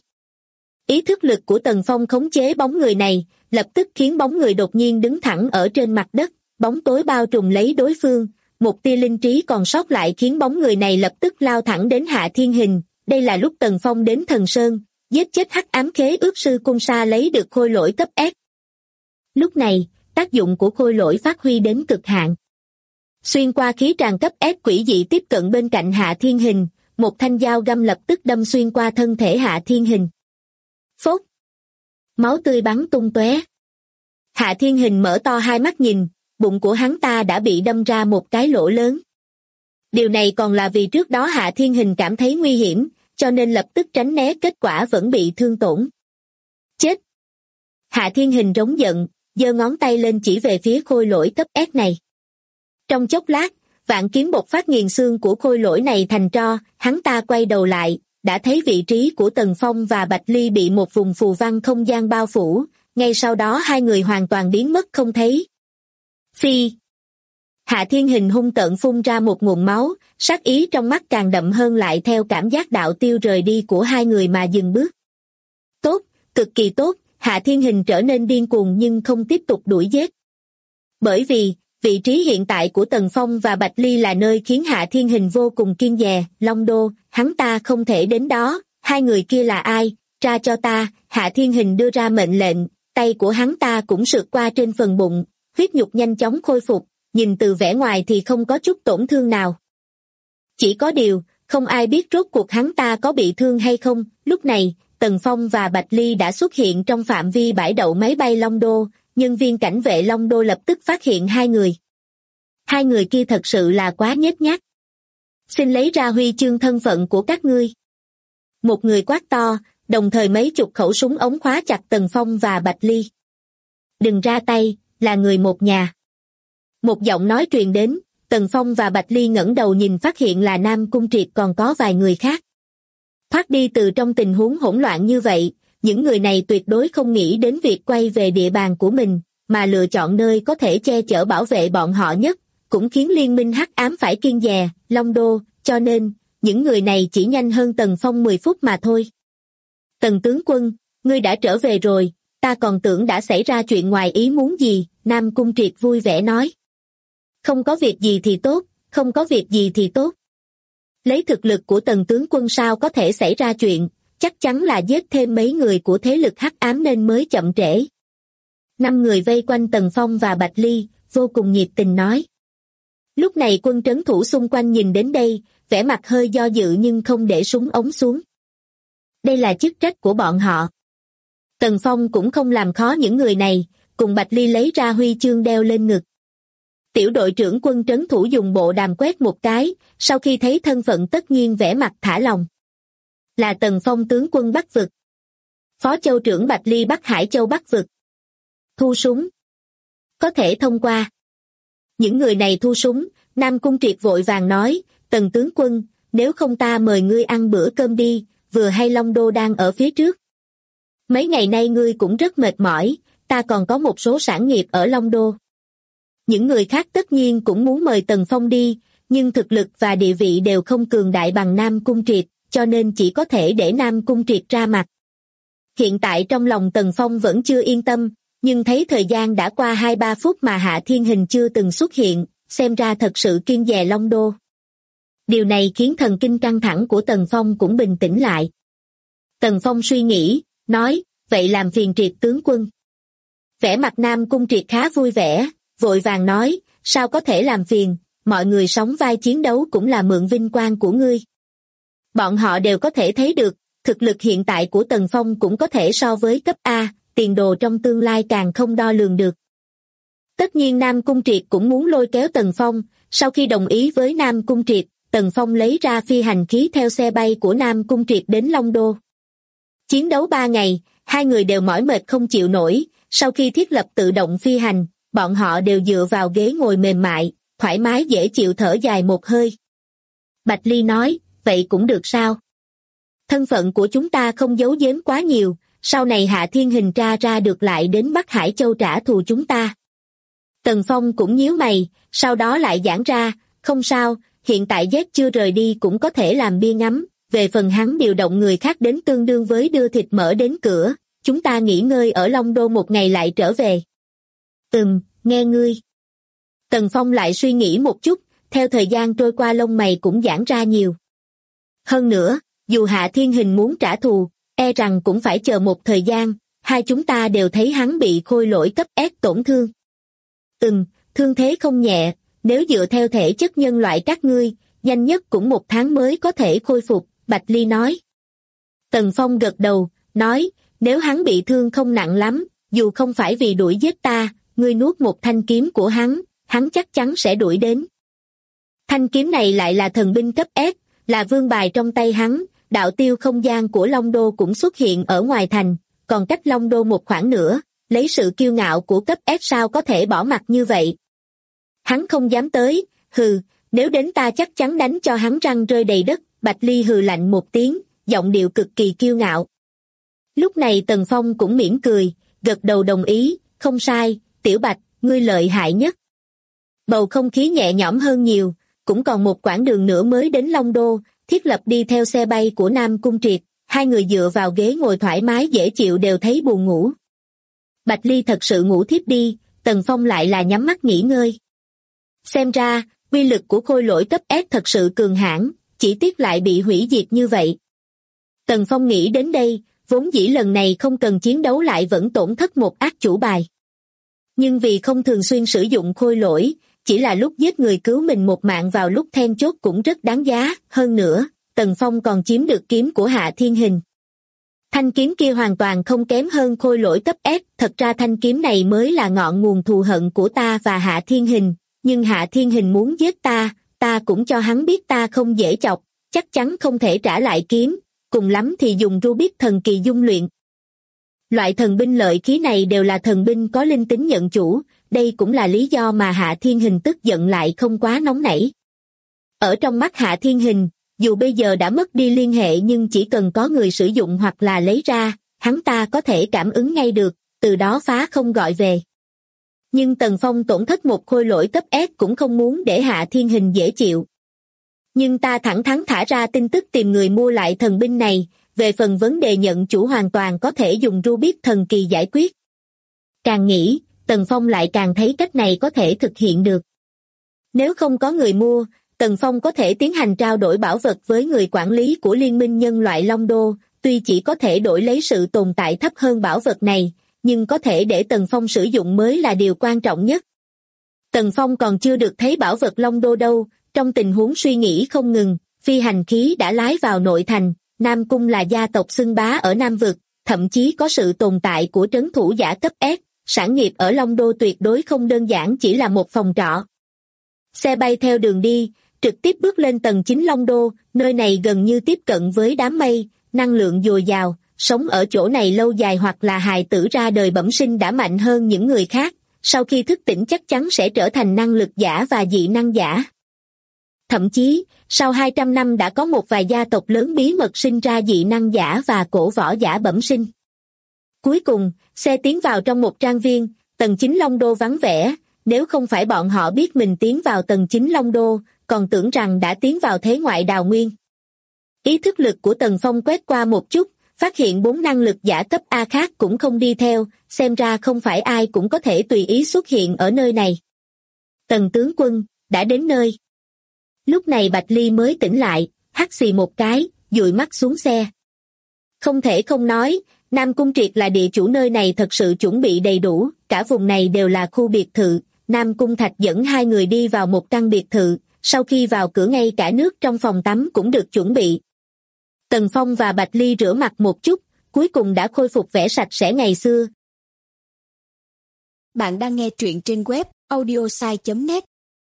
Ý thức lực của Tần Phong khống chế bóng người này, lập tức khiến bóng người đột nhiên đứng thẳng ở trên mặt đất, bóng tối bao trùm lấy đối phương, một tia linh trí còn sót lại khiến bóng người này lập tức lao thẳng đến Hạ Thiên Hình. Đây là lúc Tần Phong đến Thần Sơn, giết chết hắc ám khế ước sư Cung Sa lấy được khôi lỗi cấp S. Lúc này, tác dụng của khôi lỗi phát huy đến cực hạn. Xuyên qua khí tràng cấp S quỷ dị tiếp cận bên cạnh Hạ Thiên Hình, một thanh dao găm lập tức đâm xuyên qua thân thể Hạ Thiên Hình. Phốt! Máu tươi bắn tung tóe. Hạ Thiên Hình mở to hai mắt nhìn, bụng của hắn ta đã bị đâm ra một cái lỗ lớn. Điều này còn là vì trước đó Hạ Thiên Hình cảm thấy nguy hiểm, cho nên lập tức tránh né, kết quả vẫn bị thương tổn. Chết! Hạ Thiên Hình rống giận, giơ ngón tay lên chỉ về phía khôi lỗi cấp S này. Trong chốc lát, vạn kiếm bộc phát nghiền xương của khôi lỗi này thành tro, hắn ta quay đầu lại, đã thấy vị trí của Tần Phong và Bạch Ly bị một vùng phù văn không gian bao phủ, ngay sau đó hai người hoàn toàn biến mất không thấy. Phi! Hạ Thiên Hình hung tợn phun ra một nguồn máu, sát ý trong mắt càng đậm hơn lại theo cảm giác đạo tiêu rời đi của hai người mà dừng bước. Tốt, cực kỳ tốt, Hạ Thiên Hình trở nên điên cuồng nhưng không tiếp tục đuổi giết. Bởi vì, vị trí hiện tại của Tần Phong và Bạch Ly là nơi khiến Hạ Thiên Hình vô cùng kiêng dè, Long Đô, hắn ta không thể đến đó, hai người kia là ai, tra cho ta, Hạ Thiên Hình đưa ra mệnh lệnh, tay của hắn ta cũng sượt qua trên phần bụng, huyết nhục nhanh chóng khôi phục, nhìn từ vẻ ngoài thì không có chút tổn thương nào. Chỉ có điều, không ai biết rốt cuộc hắn ta có bị thương hay không, lúc này, Tần Phong và Bạch Ly đã xuất hiện trong phạm vi bãi đậu máy bay Long Đô, nhân viên cảnh vệ Long Đô lập tức phát hiện hai người. Hai người kia thật sự là quá nhếch nhác. Xin lấy ra huy chương thân phận của các ngươi. Một người quát to, đồng thời mấy chục khẩu súng ống khóa chặt Tần Phong và Bạch Ly. Đừng ra tay, là người một nhà. Một giọng nói truyền đến, Tần Phong và Bạch Ly ngẩng đầu nhìn phát hiện là Nam Cung Triệt còn có vài người khác. Thoát đi từ trong tình huống hỗn loạn như vậy, những người này tuyệt đối không nghĩ đến việc quay về địa bàn của mình, mà lựa chọn nơi có thể che chở bảo vệ bọn họ nhất, cũng khiến liên minh hắc ám phải kiêng dè, Long Đô, cho nên, những người này chỉ nhanh hơn Tần Phong 10 phút mà thôi. Tần tướng quân, ngươi đã trở về rồi, ta còn tưởng đã xảy ra chuyện ngoài ý muốn gì, Nam Cung Triệt vui vẻ nói. Không có việc gì thì tốt, không có việc gì thì tốt. Lấy thực lực của Tần tướng quân sao có thể xảy ra chuyện, chắc chắn là giết thêm mấy người của thế lực hắc ám nên mới chậm trễ. 5 người vây quanh Tần Phong và Bạch Ly, vô cùng nhiệt tình nói. Lúc này quân trấn thủ xung quanh nhìn đến đây, vẻ mặt hơi do dự nhưng không để súng ống xuống. Đây là chức trách của bọn họ. Tần Phong cũng không làm khó những người này, cùng Bạch Ly lấy ra huy chương đeo lên ngực. Tiểu đội trưởng quân trấn thủ dùng bộ đàm quét một cái, sau khi thấy thân phận tất nhiên vẻ mặt thả lòng. Là Tần Phong tướng quân Bắc vực. Phó châu trưởng Bạch Ly Bắc Hải châu Bắc vực. Thu súng. Có thể thông qua. Những người này thu súng, Nam Cung Triệt vội vàng nói, Tần tướng quân, nếu không ta mời ngươi ăn bữa cơm đi, vừa hay Long Đô đang ở phía trước. Mấy ngày nay ngươi cũng rất mệt mỏi, ta còn có một số sản nghiệp ở Long Đô. Những người khác tất nhiên cũng muốn mời Tần Phong đi, nhưng thực lực và địa vị đều không cường đại bằng Nam Cung Triệt, cho nên chỉ có thể để Nam Cung Triệt ra mặt. Hiện tại trong lòng Tần Phong vẫn chưa yên tâm, nhưng thấy thời gian đã qua 2-3 phút mà Hạ Thiên Hình chưa từng xuất hiện, xem ra thật sự kiêng dè Long Đô. Điều này khiến thần kinh căng thẳng của Tần Phong cũng bình tĩnh lại. Tần Phong suy nghĩ, nói, vậy làm phiền Triệt tướng quân. Vẻ mặt Nam Cung Triệt khá vui vẻ, vội vàng nói, sao có thể làm phiền, mọi người sóng vai chiến đấu cũng là mượn vinh quang của ngươi. Bọn họ đều có thể thấy được, thực lực hiện tại của Tần Phong cũng có thể so với cấp A, tiền đồ trong tương lai càng không đo lường được. Tất nhiên Nam Cung Triệt cũng muốn lôi kéo Tần Phong, sau khi đồng ý với Nam Cung Triệt, Tần Phong lấy ra phi hành khí theo xe bay của Nam Cung Triệt đến Long Đô. Chiến đấu 3 ngày, hai người đều mỏi mệt không chịu nổi, sau khi thiết lập tự động phi hành, bọn họ đều dựa vào ghế ngồi mềm mại, thoải mái dễ chịu thở dài một hơi. Bạch Ly nói, vậy cũng được sao? Thân phận của chúng ta không giấu giếm quá nhiều, sau này Hạ Thiên Hình tra ra được lại đến Bắc Hải Châu trả thù chúng ta. Tần Phong cũng nhíu mày, sau đó lại giãn ra, không sao, hiện tại Z chưa rời đi cũng có thể làm bia ngắm, về phần hắn điều động người khác đến tương đương với đưa thịt mỡ đến cửa, chúng ta nghỉ ngơi ở Long Đô một ngày lại trở về. Nghe ngươi. Tần Phong lại suy nghĩ một chút, theo thời gian trôi qua lông mày cũng giãn ra nhiều. Hơn nữa, dù Hạ Thiên Hình muốn trả thù, e rằng cũng phải chờ một thời gian, hai chúng ta đều thấy hắn bị khôi lỗi cấp S tổn thương. Thương thế không nhẹ, nếu dựa theo thể chất nhân loại các ngươi, nhanh nhất cũng 1 tháng mới có thể khôi phục, Bạch Ly nói. Tần Phong gật đầu, nói, nếu hắn bị thương không nặng lắm, dù không phải vì đuổi giết ta, ngươi nuốt một thanh kiếm của hắn chắc chắn sẽ đuổi đến. Thanh kiếm này lại là thần binh cấp S, là vương bài trong tay hắn, đạo tiêu không gian của Long Đô cũng xuất hiện ở ngoài thành, còn cách Long Đô một khoảng nữa, lấy sự kiêu ngạo của cấp S sao có thể bỏ mặt như vậy. Hắn không dám tới, nếu đến ta chắc chắn đánh cho hắn răng rơi đầy đất, Bạch Ly hừ lạnh một tiếng, giọng điệu cực kỳ kiêu ngạo. Lúc này Tần Phong cũng mỉm cười, gật đầu đồng ý, không sai, Tiểu Bạch, ngươi lợi hại nhất. Bầu không khí nhẹ nhõm hơn nhiều, cũng còn một quãng đường nữa mới đến Long Đô, thiết lập đi theo xe bay của Nam Cung Triệt, hai người dựa vào ghế ngồi thoải mái dễ chịu đều thấy buồn ngủ. Bạch Ly thật sự ngủ thiếp đi, Tần Phong lại là nhắm mắt nghỉ ngơi. Xem ra, uy lực của khôi lỗi cấp S thật sự cường hãn, chỉ tiếc lại bị hủy diệt như vậy. Tần Phong nghĩ đến đây, vốn dĩ lần này không cần chiến đấu lại vẫn tổn thất một ác chủ bài. Nhưng vì không thường xuyên sử dụng khôi lỗi, chỉ là lúc giết người cứu mình một mạng vào lúc then chốt cũng rất đáng giá, hơn nữa, Tần Phong còn chiếm được kiếm của Hạ Thiên Hình. Thanh kiếm kia hoàn toàn không kém hơn khôi lỗi cấp S, thật ra thanh kiếm này mới là ngọn nguồn thù hận của ta và Hạ Thiên Hình, nhưng Hạ Thiên Hình muốn giết ta cũng cho hắn biết ta không dễ chọc, chắc chắn không thể trả lại kiếm, cùng lắm thì dùng Rubik thần kỳ dung luyện. Loại thần binh lợi khí này đều là thần binh có linh tính nhận chủ, đây cũng là lý do mà Hạ Thiên Hình tức giận lại không quá nóng nảy. Ở trong mắt Hạ Thiên Hình, dù bây giờ đã mất đi liên hệ nhưng chỉ cần có người sử dụng hoặc là lấy ra, hắn ta có thể cảm ứng ngay được, từ đó phá không gọi về. Nhưng Tần Phong tổn thất một khôi lỗi cấp S cũng không muốn để Hạ Thiên Hình dễ chịu. Nhưng ta thẳng thắn thả ra tin tức tìm người mua lại thần binh này, về phần vấn đề nhận chủ hoàn toàn có thể dùng Rubik thần kỳ giải quyết. Càng nghĩ, Tần Phong lại càng thấy cách này có thể thực hiện được. Nếu không có người mua, Tần Phong có thể tiến hành trao đổi bảo vật với người quản lý của Liên minh nhân loại Long Đô, tuy chỉ có thể đổi lấy sự tồn tại thấp hơn bảo vật này, nhưng có thể để Tần Phong sử dụng mới là điều quan trọng nhất. Tần Phong còn chưa được thấy bảo vật Long Đô đâu, trong tình huống suy nghĩ không ngừng, phi hành khí đã lái vào nội thành, Nam Cung là gia tộc xưng bá ở Nam Vực, thậm chí có sự tồn tại của trấn thủ giả cấp S, sản nghiệp ở Long Đô tuyệt đối không đơn giản chỉ là một phòng trọ. Xe bay theo đường đi, trực tiếp bước lên tầng 9 Long Đô, nơi này gần như tiếp cận với đám mây, năng lượng dồi dào, sống ở chỗ này lâu dài hoặc là hài tử ra đời bẩm sinh đã mạnh hơn những người khác, sau khi thức tỉnh chắc chắn sẽ trở thành năng lực giả và dị năng giả. Thậm chí, sau 200 năm đã có một vài gia tộc lớn bí mật sinh ra dị năng giả và cổ võ giả bẩm sinh. Cuối cùng, xe tiến vào trong một trang viên, tầng 9 Long Đô vắng vẻ, nếu không phải bọn họ biết mình tiến vào tầng 9 Long Đô, còn tưởng rằng đã tiến vào thế ngoại đào nguyên. Ý thức lực của Tần Phong quét qua một chút, phát hiện 4 năng lực giả cấp A khác cũng không đi theo, xem ra không phải ai cũng có thể tùy ý xuất hiện ở nơi này. Tần tướng quân, đã đến nơi. Lúc này Bạch Ly mới tỉnh lại, hắt xì một cái, dụi mắt xuống xe. Không thể không nói, Nam Cung Triệt là địa chủ nơi này thật sự chuẩn bị đầy đủ, cả vùng này đều là khu biệt thự. Nam Cung Thạch dẫn hai người đi vào một căn biệt thự, sau khi vào cửa ngay cả nước trong phòng tắm cũng được chuẩn bị. Tần Phong và Bạch Ly rửa mặt một chút, cuối cùng đã khôi phục vẻ sạch sẽ ngày xưa. Bạn đang nghe truyện trên web audiosai.net.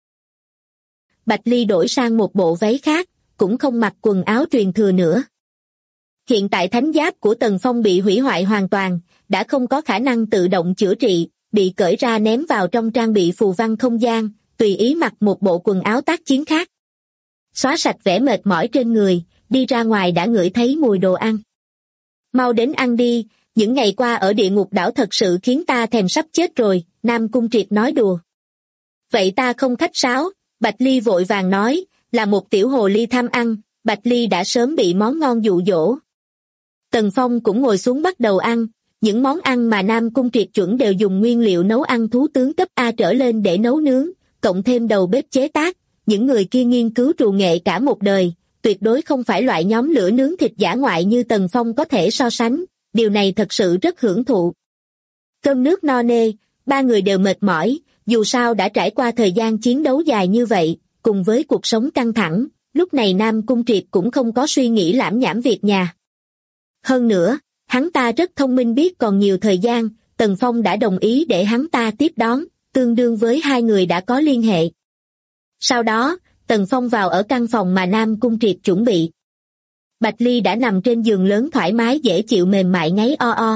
Bạch Ly đổi sang một bộ váy khác, cũng không mặc quần áo truyền thừa nữa. Hiện tại thánh giáp của Tần Phong bị hủy hoại hoàn toàn, đã không có khả năng tự động chữa trị, bị cởi ra ném vào trong trang bị phù văn không gian, tùy ý mặc một bộ quần áo tác chiến khác. Xóa sạch vẻ mệt mỏi trên người, đi ra ngoài đã ngửi thấy mùi đồ ăn. Mau đến ăn đi, những ngày qua ở địa ngục đảo thật sự khiến ta thèm sắp chết rồi, Nam Cung Triệt nói đùa. Vậy ta không khách sáo, Bạch Ly vội vàng nói, là một tiểu hồ ly tham ăn, Bạch Ly đã sớm bị món ngon dụ dỗ. Tần Phong cũng ngồi xuống bắt đầu ăn, những món ăn mà Nam Cung Triệt chuẩn đều dùng nguyên liệu nấu ăn thú tướng cấp A trở lên để nấu nướng, cộng thêm đầu bếp chế tác, những người kia nghiên cứu trù nghệ cả một đời, tuyệt đối không phải loại nhóm lửa nướng thịt dã ngoại như Tần Phong có thể so sánh, điều này thật sự rất hưởng thụ. Cơm nước no nê, ba người đều mệt mỏi, dù sao đã trải qua thời gian chiến đấu dài như vậy, cùng với cuộc sống căng thẳng, lúc này Nam Cung Triệt cũng không có suy nghĩ lảm nhảm việc nhà. Hơn nữa, hắn ta rất thông minh biết còn nhiều thời gian, Tần Phong đã đồng ý để hắn ta tiếp đón, tương đương với hai người đã có liên hệ. Sau đó, Tần Phong vào ở căn phòng mà Nam Cung Triệt chuẩn bị. Bạch Ly đã nằm trên giường lớn thoải mái dễ chịu mềm mại ngáy o o.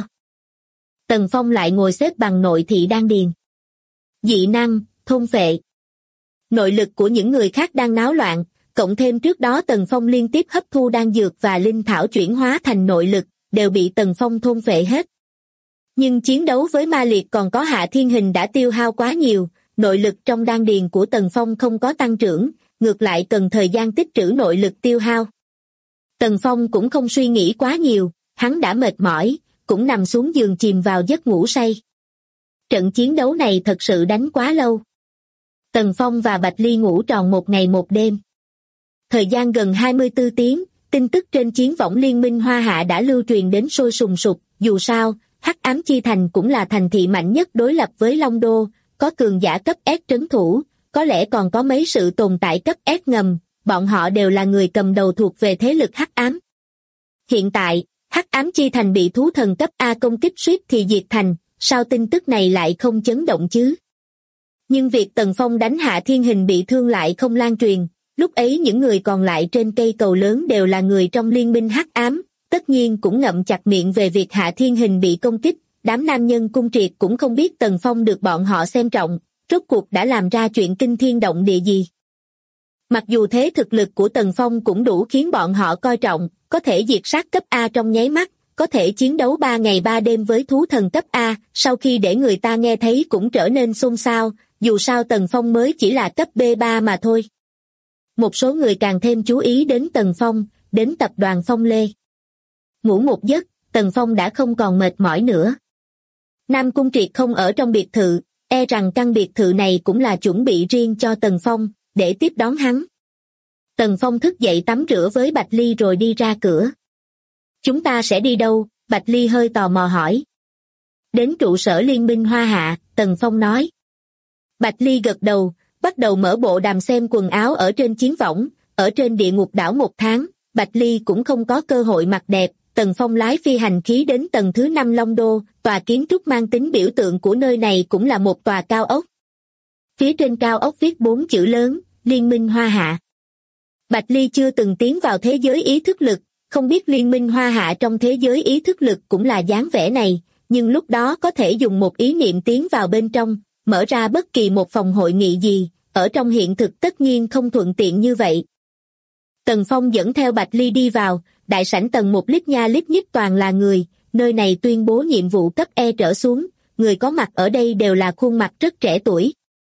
Tần Phong lại ngồi xếp bằng nội thị đan điền. Dị năng, thôn phệ. Nội lực của những người khác đang náo loạn, cộng thêm trước đó Tần Phong liên tiếp hấp thu đan dược và linh thảo chuyển hóa thành nội lực, đều bị Tần Phong thôn phệ hết. Nhưng chiến đấu với ma liệt còn có Hạ Thiên Hình đã tiêu hao quá nhiều, nội lực trong đan điền của Tần Phong không có tăng trưởng, ngược lại cần thời gian tích trữ nội lực tiêu hao. Tần Phong cũng không suy nghĩ quá nhiều, hắn đã mệt mỏi, cũng nằm xuống giường chìm vào giấc ngủ say. Trận chiến đấu này thật sự đánh quá lâu. Tần Phong và Bạch Ly ngủ tròn một ngày một đêm. Thời gian gần 24 tiếng, tin tức trên chiến võng Liên minh Hoa Hạ đã lưu truyền đến sôi sùng sục, dù sao, Hắc Ám Chi Thành cũng là thành thị mạnh nhất đối lập với Long Đô, có cường giả cấp S trấn thủ, có lẽ còn có mấy sự tồn tại cấp S ngầm, bọn họ đều là người cầm đầu thuộc về thế lực Hắc Ám. Hiện tại, Hắc Ám Chi Thành bị thú thần cấp A công kích suýt thì diệt thành, sao tin tức này lại không chấn động chứ? Nhưng việc Tần Phong đánh Hạ Thiên Hình bị thương lại không lan truyền, lúc ấy những người còn lại trên cây cầu lớn đều là người trong liên minh Hắc Ám, tất nhiên cũng ngậm chặt miệng về việc Hạ Thiên Hình bị công kích, đám nam nhân Cung Triệt cũng không biết Tần Phong được bọn họ xem trọng, rốt cuộc đã làm ra chuyện kinh thiên động địa gì. Mặc dù thế thực lực của Tần Phong cũng đủ khiến bọn họ coi trọng, có thể diệt sát cấp A trong nháy mắt, có thể chiến đấu 3 ngày 3 đêm với thú thần cấp A, sau khi để người ta nghe thấy cũng trở nên xôn xao, dù sao Tần Phong mới chỉ là cấp B3 mà thôi. Một số người càng thêm chú ý đến Tần Phong, đến tập đoàn Phong Lê. Ngủ một giấc, Tần Phong đã không còn mệt mỏi nữa. Nam Cung Triệt không ở trong biệt thự, e rằng căn biệt thự này cũng là chuẩn bị riêng cho Tần Phong, để tiếp đón hắn. Tần Phong thức dậy tắm rửa với Bạch Ly rồi đi ra cửa. Chúng ta sẽ đi đâu? Bạch Ly hơi tò mò hỏi. Đến trụ sở Liên minh Hoa Hạ, Tần Phong nói. Bạch Ly gật đầu, bắt đầu mở bộ đàm xem quần áo ở trên chiến võng. Ở trên địa ngục đảo 1 tháng, Bạch Ly cũng không có cơ hội mặc đẹp. Tần Phong lái phi hành khí đến tầng thứ 5 Long Đô, tòa kiến trúc mang tính biểu tượng của nơi này cũng là một tòa cao ốc. Phía trên cao ốc viết 4 chữ lớn, Liên minh Hoa Hạ. Bạch Ly chưa từng tiến vào thế giới ý thức lực, không biết Liên minh Hoa Hạ trong thế giới ý thức lực cũng là dáng vẻ này, nhưng lúc đó có thể dùng một ý niệm tiến vào bên trong, mở ra bất kỳ một phòng hội nghị gì, ở trong hiện thực tất nhiên không thuận tiện như vậy. Tần Phong dẫn theo Bạch Ly đi vào, đại sảnh tầng 1 lít nha lít nhít toàn là người, nơi này tuyên bố nhiệm vụ cấp E trở xuống, người có mặt ở đây đều là khuôn mặt rất trẻ tuổi.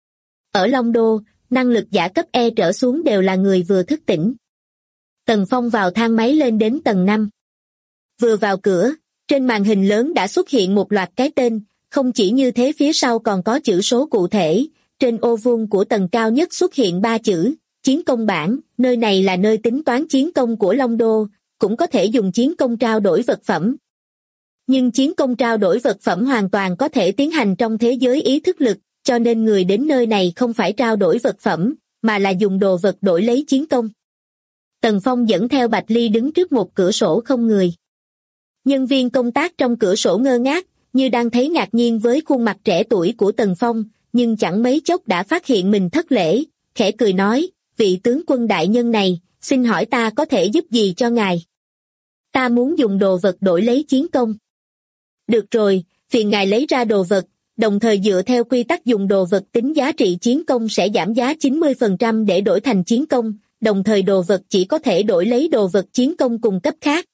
Ở Long Đô, năng lực giả cấp E trở xuống đều là người vừa thức tỉnh. Tần Phong vào thang máy lên đến tầng 5. Vừa vào cửa, trên màn hình lớn đã xuất hiện một loạt cái tên, không chỉ như thế phía sau còn có chữ số cụ thể, trên ô vuông của tầng cao nhất xuất hiện 3 chữ, chiến công bảng, nơi này là nơi tính toán chiến công của Long Đô, cũng có thể dùng chiến công trao đổi vật phẩm. Nhưng chiến công trao đổi vật phẩm hoàn toàn có thể tiến hành trong thế giới ý thức lực, cho nên người đến nơi này không phải trao đổi vật phẩm, mà là dùng đồ vật đổi lấy chiến công. Tần Phong dẫn theo Bạch Ly đứng trước một cửa sổ không người. Nhân viên công tác trong cửa sổ ngơ ngác, như đang thấy ngạc nhiên với khuôn mặt trẻ tuổi của Tần Phong, nhưng chẳng mấy chốc đã phát hiện mình thất lễ, khẽ cười nói, vị tướng quân đại nhân này, xin hỏi ta có thể giúp gì cho ngài? Ta muốn dùng đồ vật đổi lấy chiến công. Được rồi, phiền ngài lấy ra đồ vật, đồng thời dựa theo quy tắc dùng đồ vật tính giá trị chiến công sẽ giảm giá 90% để đổi thành chiến công, đồng thời đồ vật chỉ có thể đổi lấy đồ vật chiến công cùng cấp khác.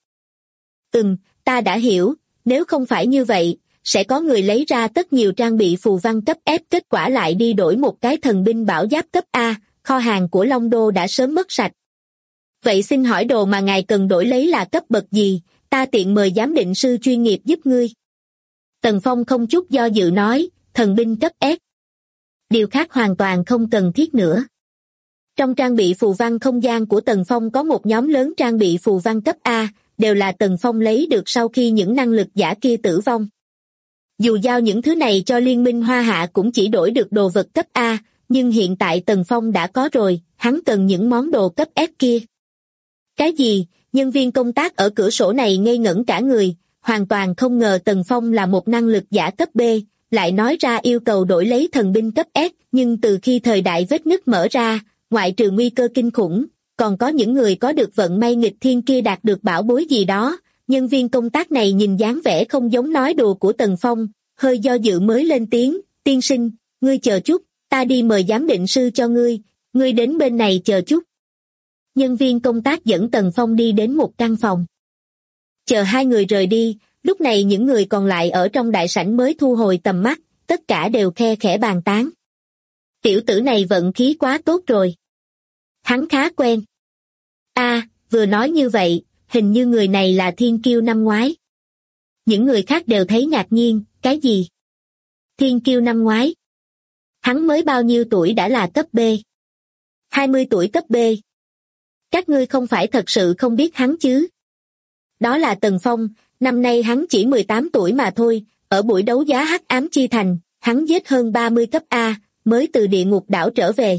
Ta đã hiểu, nếu không phải như vậy, sẽ có người lấy ra tất nhiều trang bị phù văn cấp F kết quả lại đi đổi một cái thần binh bảo giáp cấp A, kho hàng của Long Đô đã sớm mất sạch. Vậy xin hỏi đồ mà ngài cần đổi lấy là cấp bậc gì, ta tiện mời giám định sư chuyên nghiệp giúp ngươi. Tần Phong không chút do dự nói, thần binh cấp S. Điều khác hoàn toàn không cần thiết nữa. Trong trang bị phù văn không gian của Tần Phong có một nhóm lớn trang bị phù văn cấp A, đều là Tần Phong lấy được sau khi những năng lực giả kia tử vong. Dù giao những thứ này cho Liên minh Hoa Hạ cũng chỉ đổi được đồ vật cấp A, nhưng hiện tại Tần Phong đã có rồi, hắn cần những món đồ cấp F kia. Cái gì? Nhân viên công tác ở cửa sổ này ngây ngẩn cả người, hoàn toàn không ngờ Tần Phong là một năng lực giả cấp B, lại nói ra yêu cầu đổi lấy thần binh cấp S, nhưng từ khi thời đại vết nứt mở ra, ngoại trừ nguy cơ kinh khủng, còn có những người có được vận may nghịch thiên kia đạt được bảo bối gì đó. Nhân viên công tác này nhìn dáng vẻ không giống nói đùa của Tần Phong, hơi do dự mới lên tiếng, tiên sinh, ngươi chờ chút, ta đi mời giám định sư cho ngươi đến bên này chờ chút. Nhân viên công tác dẫn Tần Phong đi đến một căn phòng. Chờ hai người rời đi, lúc này những người còn lại ở trong đại sảnh mới thu hồi tầm mắt, tất cả đều khe khẽ bàn tán. Tiểu tử này vận khí quá tốt rồi. Hắn khá quen. Vừa nói như vậy, hình như người này là thiên kiêu năm ngoái. Những người khác đều thấy ngạc nhiên, cái gì? Thiên kiêu năm ngoái? Hắn mới bao nhiêu tuổi đã là cấp B? 20 tuổi cấp B. Các ngươi không phải thật sự không biết hắn chứ? Đó là Tần Phong, năm nay hắn chỉ 18 tuổi mà thôi, ở buổi đấu giá Hắc Ám Chi Thành, hắn giết hơn 30 cấp A, mới từ địa ngục đảo trở về.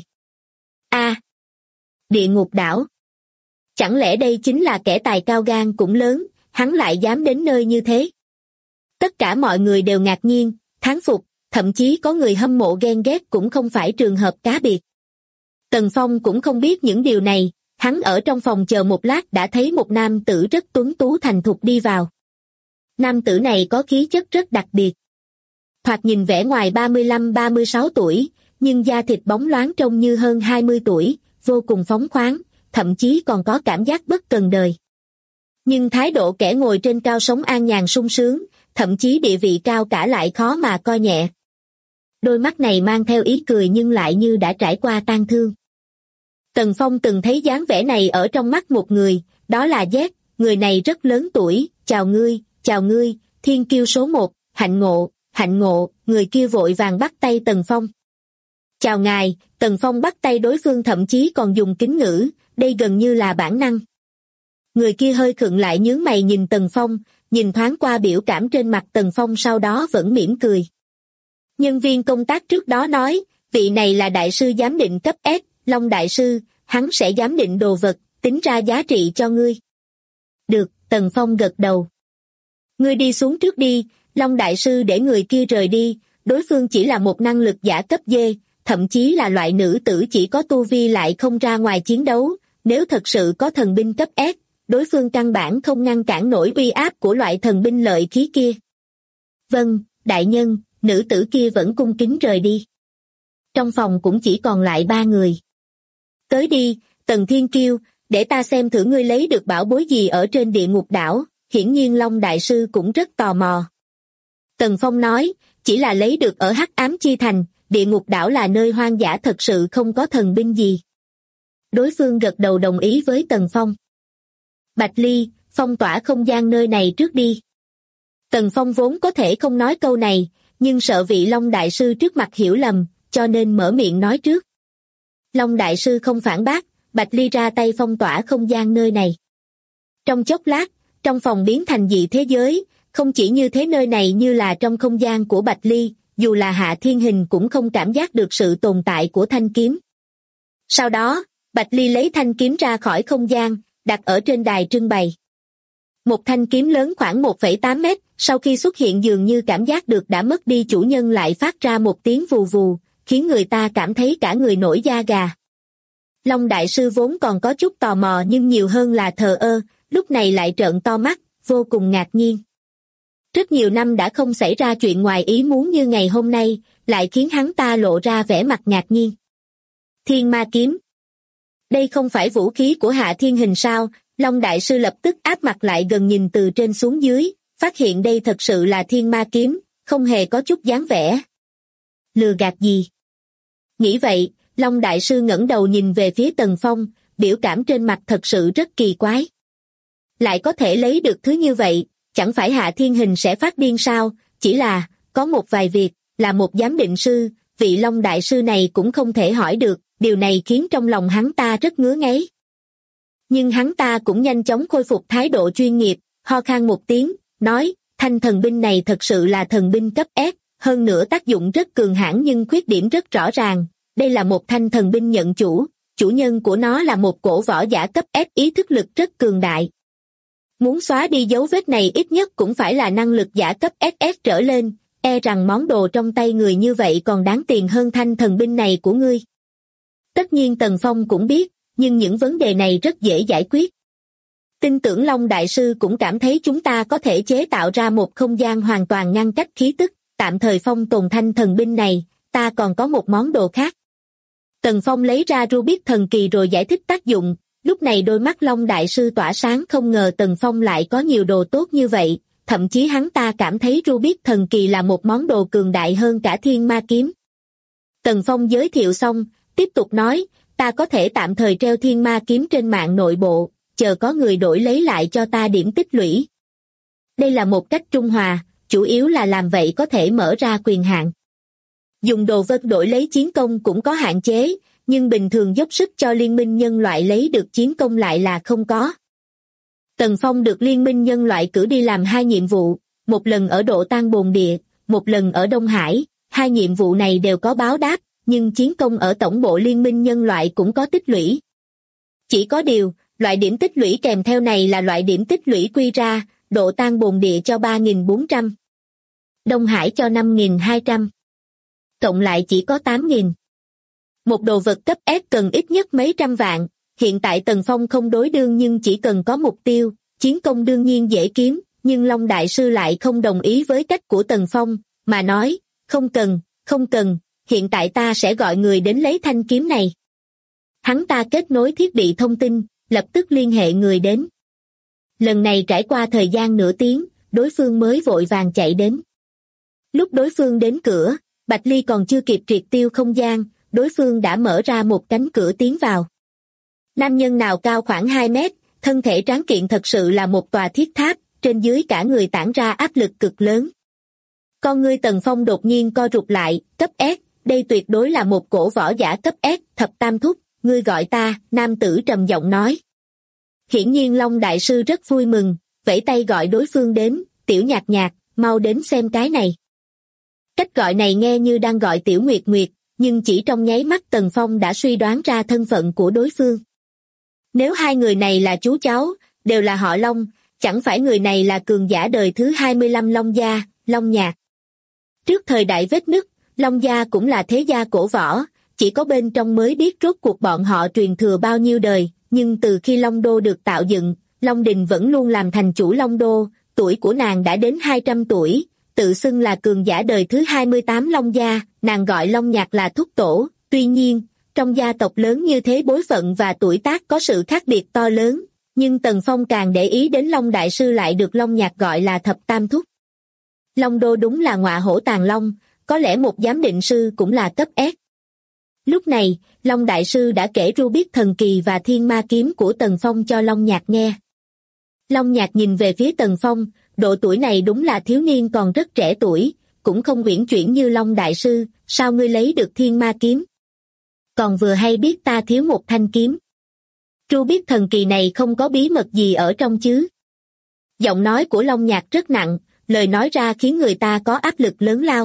Địa ngục đảo? Chẳng lẽ đây chính là kẻ tài cao gan cũng lớn, hắn lại dám đến nơi như thế? Tất cả mọi người đều ngạc nhiên, thán phục, thậm chí có người hâm mộ ghen ghét cũng không phải trường hợp cá biệt. Tần Phong cũng không biết những điều này, hắn ở trong phòng chờ một lát đã thấy một nam tử rất tuấn tú thành thục đi vào. Nam tử này có khí chất rất đặc biệt. Thoạt nhìn vẻ ngoài 35-36 tuổi, nhưng da thịt bóng loáng trông như hơn 20 tuổi, vô cùng phóng khoáng, thậm chí còn có cảm giác bất cần đời. Nhưng thái độ kẻ ngồi trên cao sống an nhàn sung sướng, thậm chí địa vị cao cả lại khó mà coi nhẹ. Đôi mắt này mang theo ý cười nhưng lại như đã trải qua tang thương. Tần Phong từng thấy dáng vẻ này ở trong mắt một người, đó là Z, người này rất lớn tuổi, chào ngươi, thiên kiêu số 1, hạnh ngộ, hạnh ngộ, người kia vội vàng bắt tay Tần Phong. Chào ngài, Tần Phong bắt tay đối phương thậm chí còn dùng kính ngữ, đây gần như là bản năng. Người kia hơi khựng lại nhướng mày nhìn Tần Phong, nhìn thoáng qua biểu cảm trên mặt Tần Phong sau đó vẫn mỉm cười. Nhân viên công tác trước đó nói, vị này là đại sư giám định cấp S, Long đại sư, hắn sẽ giám định đồ vật, tính ra giá trị cho ngươi. Được, Tần Phong gật đầu. Ngươi đi xuống trước đi, Long đại sư để người kia rời đi, đối phương chỉ là một năng lực giả cấp D, thậm chí là loại nữ tử chỉ có tu vi lại không ra ngoài chiến đấu, nếu thật sự có thần binh cấp S, đối phương căn bản không ngăn cản nổi uy áp của loại thần binh lợi khí kia. Vâng, đại nhân, nữ tử kia vẫn cung kính rời đi. Trong phòng cũng chỉ còn lại 3 người. Tới đi, Tần Thiên Kiêu, để ta xem thử ngươi lấy được bảo bối gì ở trên địa ngục đảo, hiển nhiên Long đại sư cũng rất tò mò. Tần Phong nói, chỉ là lấy được ở Hắc Ám Chi Thành, địa ngục đảo là nơi hoang dã thật sự không có thần binh gì. Đối phương gật đầu đồng ý với Tần Phong. Bạch Ly, phong tỏa không gian nơi này trước đi. Tần Phong vốn có thể không nói câu này, nhưng sợ vị Long đại sư trước mặt hiểu lầm, cho nên mở miệng nói trước. Long đại sư không phản bác, Bạch Ly ra tay phong tỏa không gian nơi này. Trong chốc lát, trong phòng biến thành dị thế giới, không chỉ như thế nơi này như là trong không gian của Bạch Ly, dù là Hạ Thiên Hình cũng không cảm giác được sự tồn tại của thanh kiếm. Sau đó, Bạch Ly lấy thanh kiếm ra khỏi không gian, đặt ở trên đài trưng bày. Một thanh kiếm lớn khoảng 1,8 mét, sau khi xuất hiện dường như cảm giác được đã mất đi chủ nhân lại phát ra một tiếng vù vù, khiến người ta cảm thấy cả người nổi da gà. Long đại sư vốn còn có chút tò mò nhưng nhiều hơn là thờ ơ, lúc này lại trợn to mắt, vô cùng ngạc nhiên. Rất nhiều năm đã không xảy ra chuyện ngoài ý muốn như ngày hôm nay, lại khiến hắn ta lộ ra vẻ mặt ngạc nhiên. Thiên ma kiếm. Đây không phải vũ khí của Hạ Thiên Hình sao? Long đại sư lập tức áp mặt lại gần nhìn từ trên xuống dưới, phát hiện đây thật sự là thiên ma kiếm, không hề có chút dáng vẻ. Lừa gạt gì? Nghĩ vậy, Long đại sư ngẩng đầu nhìn về phía Tần Phong, biểu cảm trên mặt thật sự rất kỳ quái. Lại có thể lấy được thứ như vậy, chẳng phải Hạ Thiên Hình sẽ phát điên sao? Chỉ là, có một vài việc, là một giám định sư, vị Long đại sư này cũng không thể hỏi được, điều này khiến trong lòng hắn ta rất ngứa ngáy. Nhưng hắn ta cũng nhanh chóng khôi phục thái độ chuyên nghiệp, ho khan một tiếng, nói, thanh thần binh này thật sự là thần binh cấp S, hơn nữa tác dụng rất cường hãn nhưng khuyết điểm rất rõ ràng. Đây là một thanh thần binh nhận chủ, chủ nhân của nó là một cổ võ giả cấp S ý thức lực rất cường đại. Muốn xóa đi dấu vết này ít nhất cũng phải là năng lực giả cấp SS trở lên, e rằng món đồ trong tay người như vậy còn đáng tiền hơn thanh thần binh này của ngươi. Tất nhiên Tần Phong cũng biết, nhưng những vấn đề này rất dễ giải quyết. Tin tưởng Long đại sư cũng cảm thấy chúng ta có thể chế tạo ra một không gian hoàn toàn ngăn cách khí tức, tạm thời phong tồn thanh thần binh này, ta còn có một món đồ khác. Tần Phong lấy ra Rubik thần kỳ rồi giải thích tác dụng, lúc này đôi mắt Long đại sư tỏa sáng, không ngờ Tần Phong lại có nhiều đồ tốt như vậy, thậm chí hắn ta cảm thấy Rubik thần kỳ là một món đồ cường đại hơn cả thiên ma kiếm. Tần Phong giới thiệu xong, tiếp tục nói, ta có thể tạm thời treo thiên ma kiếm trên mạng nội bộ, chờ có người đổi lấy lại cho ta điểm tích lũy. Đây là một cách trung hòa, chủ yếu là làm vậy có thể mở ra quyền hạn. Dùng đồ vật đổi lấy chiến công cũng có hạn chế, nhưng bình thường dốc sức cho liên minh nhân loại lấy được chiến công lại là không có. Tần Phong được liên minh nhân loại cử đi làm 2 nhiệm vụ, một lần ở Độ Tan Bồn Địa, một lần ở Đông Hải, 2 nhiệm vụ này đều có báo đáp, nhưng chiến công ở tổng bộ liên minh nhân loại cũng có tích lũy. Chỉ có điều, loại điểm tích lũy kèm theo này là loại điểm tích lũy quy ra, Độ Tan Bồn Địa cho 3.400, Đông Hải cho 5.200. Cộng lại chỉ có 8.000. Một đồ vật cấp S cần ít nhất mấy trăm vạn, hiện tại Tần Phong không đối đương nhưng chỉ cần có mục tiêu, chiến công đương nhiên dễ kiếm, nhưng Long đại sư lại không đồng ý với cách của Tần Phong, mà nói, không cần, hiện tại ta sẽ gọi người đến lấy thanh kiếm này. Hắn ta kết nối thiết bị thông tin, lập tức liên hệ người đến. Lần này trải qua thời gian nửa tiếng, đối phương mới vội vàng chạy đến. Lúc đối phương đến cửa, Bạch Ly còn chưa kịp triệt tiêu không gian, đối phương đã mở ra một cánh cửa tiến vào. Nam nhân nào cao khoảng 2 mét, thân thể tráng kiện thật sự là một tòa thiết tháp, trên dưới cả người tản ra áp lực cực lớn. Con ngươi Tần Phong đột nhiên co rụt lại, cấp S, đây tuyệt đối là một cổ võ giả cấp S, thập tam thúc, ngươi gọi ta, nam tử trầm giọng nói. Hiển nhiên Long Đại Sư rất vui mừng, vẫy tay gọi đối phương đến, Tiểu Nhạc Nhạc, mau đến xem cái này. Cách gọi này nghe như đang gọi Tiểu Nguyệt Nguyệt, nhưng chỉ trong nháy mắt Tần Phong đã suy đoán ra thân phận của đối phương. Nếu hai người này là chú cháu, đều là họ Long, chẳng phải người này là cường giả đời thứ 25 Long gia, Long Nhạc. Trước thời đại vết nứt, Long gia cũng là thế gia cổ võ, chỉ có bên trong mới biết rốt cuộc bọn họ truyền thừa bao nhiêu đời, nhưng từ khi Long Đô được tạo dựng, Long Đình vẫn luôn làm thành chủ Long Đô, tuổi của nàng đã đến 200 tuổi, tự xưng là cường giả đời thứ 28 Long gia, nàng gọi Long Nhạc là thúc tổ, tuy nhiên, trong gia tộc lớn như thế bối phận và tuổi tác có sự khác biệt to lớn, nhưng Tần Phong càng để ý đến Long Đại Sư lại được Long Nhạc gọi là thập tam thúc. Long Đô đúng là ngọa hổ tàng long, có lẽ một giám định sư cũng là cấp S. Lúc này, Long Đại Sư đã kể ru biết thần kỳ và thiên ma kiếm của Tần Phong cho Long Nhạc nghe. Long Nhạc nhìn về phía Tần Phong, độ tuổi này đúng là thiếu niên còn rất trẻ tuổi, cũng không uyển chuyển như Long Đại Sư, sao ngươi lấy được thiên ma kiếm? Còn vừa hay biết ta thiếu một thanh kiếm. Ru biết thần kỳ này không có bí mật gì ở trong chứ? Giọng nói của Long Nhạc rất nặng, lời nói ra khiến người ta có áp lực lớn lao.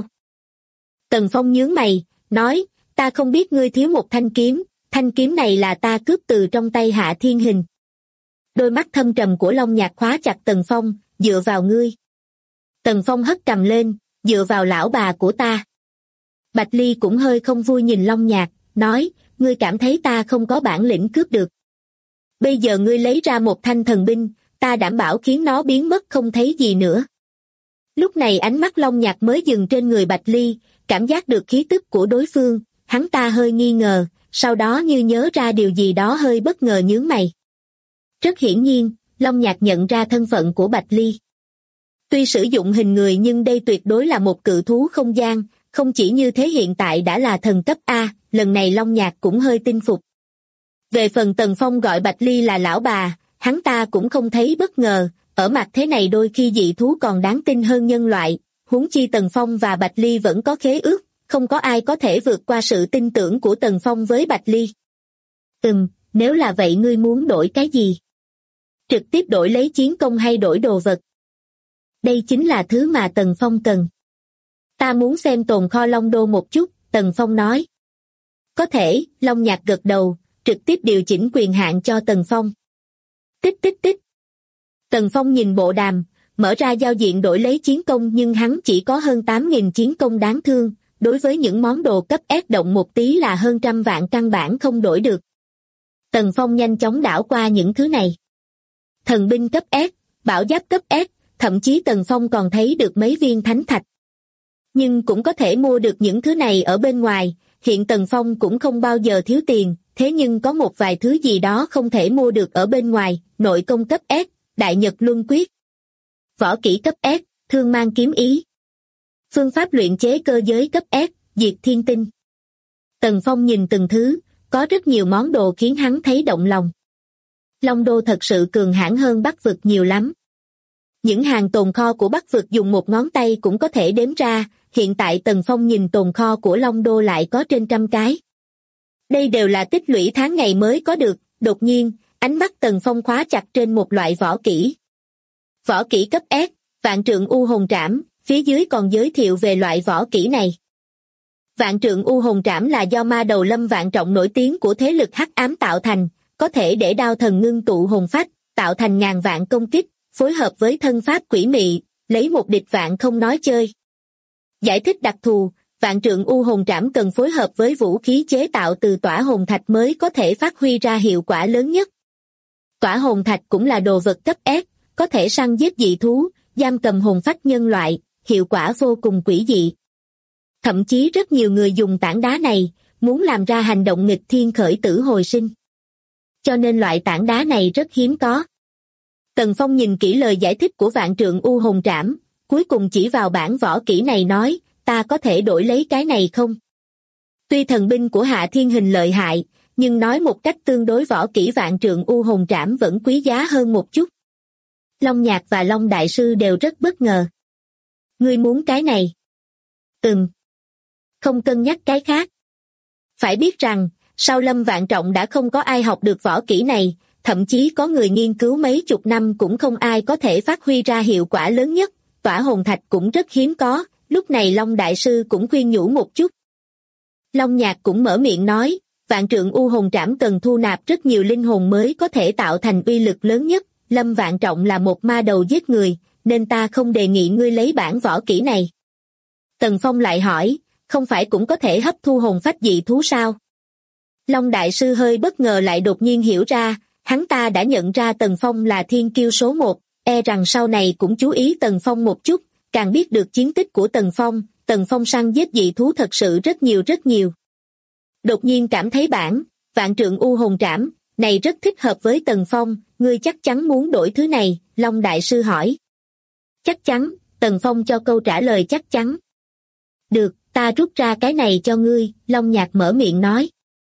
Tần Phong nhướng mày, nói, ta không biết ngươi thiếu một thanh kiếm này là ta cướp từ trong tay Hạ Thiên Hình. Đôi mắt thâm trầm của Long Nhạc khóa chặt Tần Phong, dựa vào ngươi. Tần Phong hất cằm lên, dựa vào lão bà của ta. Bạch Ly cũng hơi không vui nhìn Long Nhạc, nói, ngươi cảm thấy ta không có bản lĩnh cướp được. Bây giờ ngươi lấy ra một thanh thần binh, ta đảm bảo khiến nó biến mất không thấy gì nữa. Lúc này ánh mắt Long Nhạc mới dừng trên người Bạch Ly, cảm giác được khí tức của đối phương, hắn ta hơi nghi ngờ, sau đó như nhớ ra điều gì đó hơi bất ngờ nhướng mày. Rất hiển nhiên, Long Nhạc nhận ra thân phận của Bạch Ly. Tuy sử dụng hình người nhưng đây tuyệt đối là một cự thú không gian, không chỉ như thế hiện tại đã là thần cấp A, lần này Long Nhạc cũng hơi tin phục. Về phần Tần Phong gọi Bạch Ly là lão bà, hắn ta cũng không thấy bất ngờ, ở mặt thế này đôi khi dị thú còn đáng tin hơn nhân loại, huống chi Tần Phong và Bạch Ly vẫn có khế ước, không có ai có thể vượt qua sự tin tưởng của Tần Phong với Bạch Ly. Nếu là vậy ngươi muốn đổi cái gì? Trực tiếp đổi lấy chiến công hay đổi đồ vật? Đây chính là thứ mà Tần Phong cần. Ta muốn xem tồn kho Long Đô một chút, Tần Phong nói. Có thể, Long Nhạc gật đầu, trực tiếp điều chỉnh quyền hạn cho Tần Phong. Tích. Tần Phong nhìn bộ đàm, mở ra giao diện đổi lấy chiến công nhưng hắn chỉ có hơn 8.000 chiến công đáng thương, đối với những món đồ cấp S động một tí là hơn 100 vạn căn bản không đổi được. Tần Phong nhanh chóng đảo qua những thứ này. Thần binh cấp S, bảo giáp cấp S, thậm chí Tần Phong còn thấy được mấy viên thánh thạch. Nhưng cũng có thể mua được những thứ này ở bên ngoài, hiện Tần Phong cũng không bao giờ thiếu tiền, thế nhưng có một vài thứ gì đó không thể mua được ở bên ngoài, nội công cấp S, Đại Nhật Luân Quyết. Võ kỹ cấp S, Thương Mang Kiếm Ý. Phương pháp luyện chế cơ giới cấp S, Diệt Thiên Tinh. Tần Phong nhìn từng thứ, có rất nhiều món đồ khiến hắn thấy động lòng. Long Đô thật sự cường hãn hơn Bắc Vực nhiều lắm. Những hàng tồn kho của Bắc Vực dùng một ngón tay cũng có thể đếm ra, hiện tại Tần Phong nhìn tồn kho của Long Đô lại có trên 100 cái. Đây đều là tích lũy tháng ngày mới có được, đột nhiên, ánh mắt Tần Phong khóa chặt trên một loại võ kỹ. Võ kỹ cấp S, Vạn Trượng U Hồn Trảm, phía dưới còn giới thiệu về loại võ kỹ này. Vạn Trượng U Hồn Trảm là do ma đầu Lâm Vạn Trọng nổi tiếng của thế lực hắc ám tạo thành, có thể để đao thần ngưng tụ hồn phách, tạo thành ngàn vạn công kích, phối hợp với thân pháp quỷ mị, lấy một địch vạn không nói chơi. Giải thích đặc thù, Vạn Trượng U Hồn Trảm cần phối hợp với vũ khí chế tạo từ tỏa hồn thạch mới có thể phát huy ra hiệu quả lớn nhất. Tỏa hồn thạch cũng là đồ vật cấp S, có thể săn giết dị thú, giam cầm hồn phách nhân loại, hiệu quả vô cùng quỷ dị. Thậm chí rất nhiều người dùng tảng đá này, muốn làm ra hành động nghịch thiên khởi tử hồi sinh. Cho nên loại tảng đá này rất hiếm có. Tần Phong nhìn kỹ lời giải thích của Vạn Trượng U Hồn Trảm, cuối cùng chỉ vào bản võ kỹ này nói, ta có thể đổi lấy cái này không? Tuy thần binh của Hạ Thiên Hình lợi hại, nhưng nói một cách tương đối võ kỹ Vạn Trượng U Hồn Trảm vẫn quý giá hơn một chút. Long Nhạc và Long Đại Sư đều rất bất ngờ. Ngươi muốn cái này? Không cân nhắc cái khác. Phải biết rằng, sau Lâm Vạn Trọng đã không có ai học được võ kỹ này, thậm chí có người nghiên cứu mấy chục năm cũng không ai có thể phát huy ra hiệu quả lớn nhất, tỏa hồn thạch cũng rất hiếm có, lúc này Long Đại Sư cũng khuyên nhủ một chút. Long Nhạc cũng mở miệng nói, Vạn Trượng U Hồn Trảm cần thu nạp rất nhiều linh hồn mới có thể tạo thành uy lực lớn nhất, Lâm Vạn Trọng là một ma đầu giết người, nên ta không đề nghị ngươi lấy bản võ kỹ này. Tần Phong lại hỏi, không phải cũng có thể hấp thu hồn phách dị thú sao? Long Đại Sư hơi bất ngờ lại đột nhiên hiểu ra, hắn ta đã nhận ra Tần Phong là thiên kiêu số một, e rằng sau này cũng chú ý Tần Phong một chút, càng biết được chiến tích của Tần Phong săn giết dị thú thật sự rất nhiều. Đột nhiên cảm thấy bản Vạn Trượng U Hồn Trảm này rất thích hợp với Tần Phong, ngươi chắc chắn muốn đổi thứ này, Long Đại Sư hỏi. Chắc chắn, Tần Phong cho câu trả lời chắc chắn. Được, ta rút ra cái này cho ngươi, Long Nhạc mở miệng nói.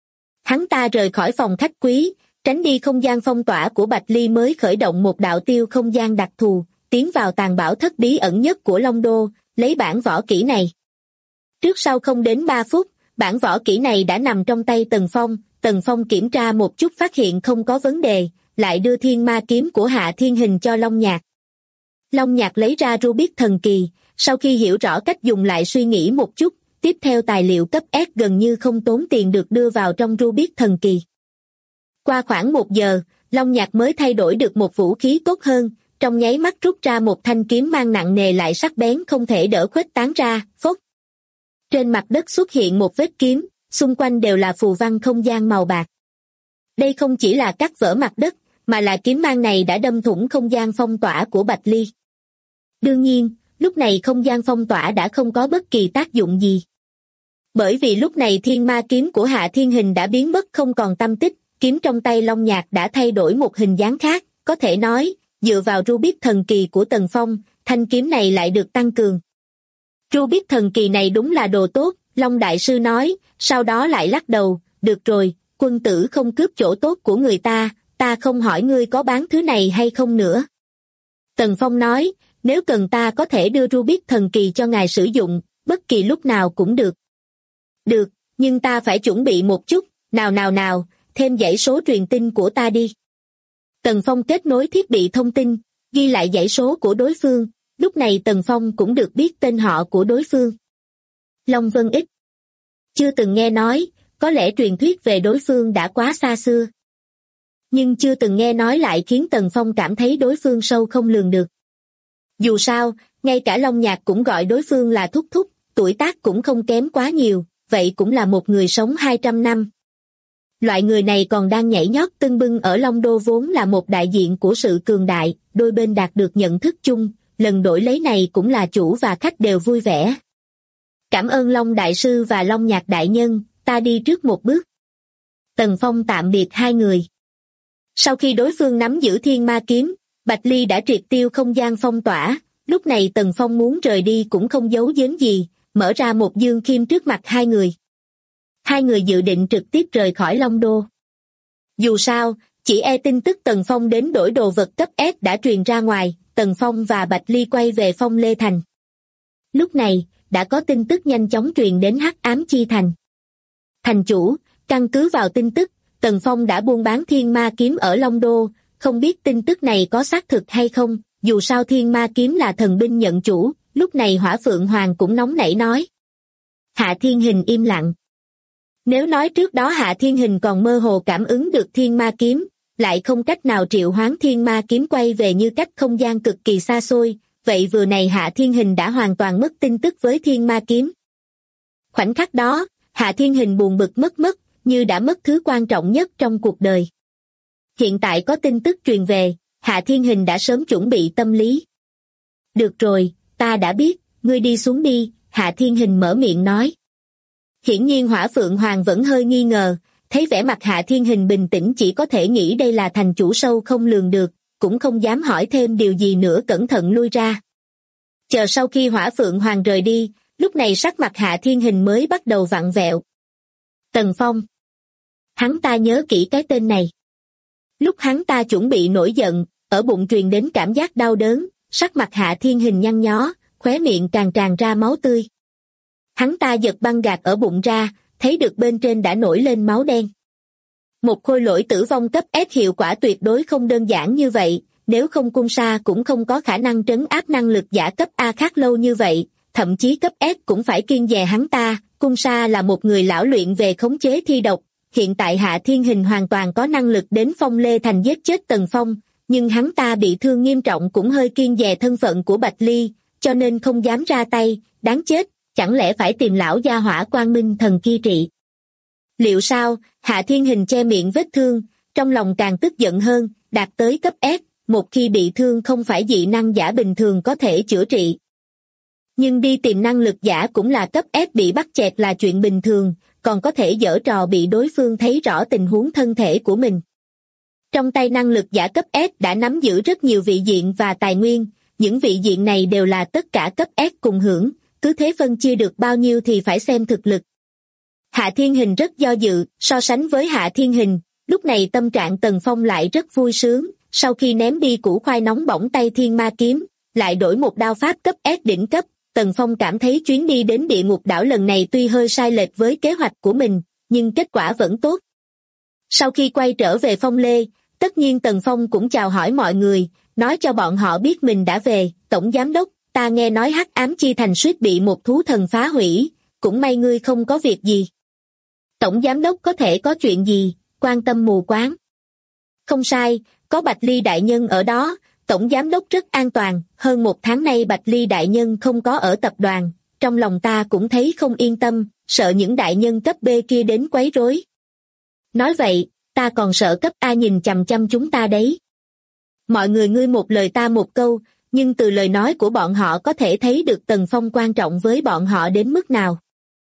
Hắn ta rời khỏi phòng khách quý, tránh đi không gian phong tỏa của Bạch Ly mới khởi động một đạo tiêu không gian đặc thù, tiến vào tàng bảo thất bí ẩn nhất của Long Đô, lấy bản võ kỹ này. Trước sau không đến 3 phút, bản võ kỹ này đã nằm trong tay Tần Phong kiểm tra một chút phát hiện không có vấn đề, lại đưa thiên ma kiếm của Hạ Thiên Hình cho Long Nhạc. Long Nhạc lấy ra Rubik thần kỳ, sau khi hiểu rõ cách dùng lại suy nghĩ một chút, tiếp theo tài liệu cấp S gần như không tốn tiền được đưa vào trong Rubik thần kỳ. Qua khoảng 1 giờ, Long Nhạc mới thay đổi được một vũ khí tốt hơn, trong nháy mắt rút ra một thanh kiếm mang nặng nề lại sắc bén không thể đỡ khuếch tán ra, phốc. Trên mặt đất xuất hiện một vết kiếm, xung quanh đều là phù văn không gian màu bạc. Đây không chỉ là cắt vỡ mặt đất, mà là kiếm mang này đã đâm thủng không gian phong tỏa của Bạch Ly. Đương nhiên, lúc này không gian phong tỏa đã không có bất kỳ tác dụng gì. Bởi vì lúc này thiên ma kiếm của Hạ Thiên Hình đã biến mất không còn tăm tích, kiếm trong tay Long Nhạc đã thay đổi một hình dáng khác, có thể nói, dựa vào Rubik thần kỳ của Tần Phong, thanh kiếm này lại được tăng cường. Rubik thần kỳ này đúng là đồ tốt, Long Đại Sư nói, sau đó lại lắc đầu, được rồi, quân tử không cướp chỗ tốt của người ta không hỏi ngươi có bán thứ này hay không nữa. Tần Phong nói, nếu cần ta có thể đưa Rubik thần kỳ cho ngài sử dụng, bất kỳ lúc nào cũng được. Được, nhưng ta phải chuẩn bị một chút, nào, thêm dãy số truyền tin của ta đi. Tần Phong kết nối thiết bị thông tin, ghi lại dãy số của đối phương, lúc này Tần Phong cũng được biết tên họ của đối phương. Long Vân Ích. Chưa từng nghe nói, có lẽ truyền thuyết về đối phương đã quá xa xưa. Nhưng chưa từng nghe nói lại khiến Tần Phong cảm thấy đối phương sâu không lường được. Dù sao, ngay cả Long Nhạc cũng gọi đối phương là thúc thúc, tuổi tác cũng không kém quá nhiều, vậy cũng là một người sống 200 năm. Loại người này còn đang nhảy nhót tưng bưng ở Long Đô vốn là một đại diện của sự cường đại, đôi bên đạt được nhận thức chung, lần đổi lấy này cũng là chủ và khách đều vui vẻ. Cảm ơn Long Đại Sư và Long Nhạc Đại Nhân, ta đi trước một bước. Tần Phong tạm biệt hai người. Sau khi đối phương nắm giữ thiên ma kiếm, Bạch Ly đã triệt tiêu không gian phong tỏa, lúc này Tần Phong muốn rời đi cũng không giấu giếm gì, mở ra một dương khiêm trước mặt hai người. Hai người dự định trực tiếp rời khỏi Long Đô. Dù sao, chỉ tin tức Tần Phong đến đổi đồ vật cấp S đã truyền ra ngoài, Tần Phong và Bạch Ly quay về Phong Lê Thành. Lúc này, đã có tin tức nhanh chóng truyền đến Hắc Ám Chi Thành. Thành chủ, căn cứ vào tin tức, Tần Phong đã buôn bán thiên ma kiếm ở Long Đô, không biết tin tức này có xác thực hay không, dù sao thiên ma kiếm là thần binh nhận chủ, lúc này Hỏa Phượng Hoàng cũng nóng nảy nói. Hạ Thiên Hình im lặng. Nếu nói trước đó Hạ Thiên Hình còn mơ hồ cảm ứng được thiên ma kiếm, lại không cách nào triệu hoán thiên ma kiếm quay về như cách không gian cực kỳ xa xôi, vậy vừa này Hạ Thiên Hình đã hoàn toàn mất tin tức với thiên ma kiếm. Khoảnh khắc đó, Hạ Thiên Hình buồn bực mất, như đã mất thứ quan trọng nhất trong cuộc đời. Hiện tại có tin tức truyền về, Hạ Thiên Hình đã sớm chuẩn bị tâm lý. Được rồi, ta đã biết, ngươi đi xuống đi, Hạ Thiên Hình mở miệng nói. Hiển nhiên Hỏa Phượng Hoàng vẫn hơi nghi ngờ, thấy vẻ mặt Hạ Thiên Hình bình tĩnh chỉ có thể nghĩ đây là thành chủ sâu không lường được, cũng không dám hỏi thêm điều gì nữa cẩn thận lui ra. Chờ sau khi Hỏa Phượng Hoàng rời đi, lúc này sắc mặt Hạ Thiên Hình mới bắt đầu vặn vẹo. Tần Phong. Hắn ta nhớ kỹ cái tên này. Lúc hắn ta chuẩn bị nổi giận, ở bụng truyền đến cảm giác đau đớn, sắc mặt Hạ Thiên Hình nhăn nhó, khóe miệng càng tràn ra máu tươi. Hắn ta giật băng gạc ở bụng ra, thấy được bên trên đã nổi lên máu đen. Một khôi lỗi tử vong cấp S hiệu quả tuyệt đối không đơn giản như vậy, nếu không cung sa cũng không có khả năng trấn áp năng lực giả cấp A khác lâu như vậy, thậm chí cấp S cũng phải kiêng dè hắn ta. Cung sa là một người lão luyện về khống chế thi độc, hiện tại Hạ Thiên Hình hoàn toàn có năng lực đến Phong Lê Thành giết chết Tần Phong, nhưng hắn ta bị thương nghiêm trọng cũng hơi kiêng dè thân phận của Bạch Ly, cho nên không dám ra tay, đáng chết, chẳng lẽ phải tìm lão gia hỏa Quang Minh Thần kia trị. Liệu sao? Hạ Thiên Hình che miệng vết thương, trong lòng càng tức giận hơn, đạt tới cấp S, một khi bị thương không phải dị năng giả bình thường có thể chữa trị. Nhưng đi tìm năng lực giả cũng là cấp S bị bắt chẹt là chuyện bình thường, còn có thể giở trò bị đối phương thấy rõ tình huống thân thể của mình. Trong tay năng lực giả cấp S đã nắm giữ rất nhiều vị diện và tài nguyên, những vị diện này đều là tất cả cấp S cùng hưởng, cứ thế phân chia được bao nhiêu thì phải xem thực lực. Hạ Thiên Hình rất do dự, so sánh với Hạ Thiên Hình, lúc này tâm trạng Tần Phong lại rất vui sướng, sau khi ném đi củ khoai nóng bỏng tay Thiên Ma Kiếm, lại đổi một đao pháp cấp S đỉnh cấp, Tần Phong cảm thấy chuyến đi đến địa ngục đảo lần này tuy hơi sai lệch với kế hoạch của mình, nhưng kết quả vẫn tốt. Sau khi quay trở về Phong Lê, tất nhiên Tần Phong cũng chào hỏi mọi người, nói cho bọn họ biết mình đã về. Tổng giám đốc, ta nghe nói Hắc Ám Chi Thành suýt bị một thú thần phá hủy, cũng may ngươi không có việc gì. Tổng giám đốc có thể có chuyện gì, quan tâm mù quáng. Không sai, có Bạch Ly đại nhân ở đó, tổng giám đốc rất an toàn, hơn một tháng nay Bạch Ly đại nhân không có ở tập đoàn, trong lòng ta cũng thấy không yên tâm, sợ những đại nhân cấp B kia đến quấy rối. Nói vậy, ta còn sợ cấp A nhìn chằm chằm chúng ta đấy. Mọi người ngươi một lời ta một câu, nhưng từ lời nói của bọn họ có thể thấy được Tần Phong quan trọng với bọn họ đến mức nào.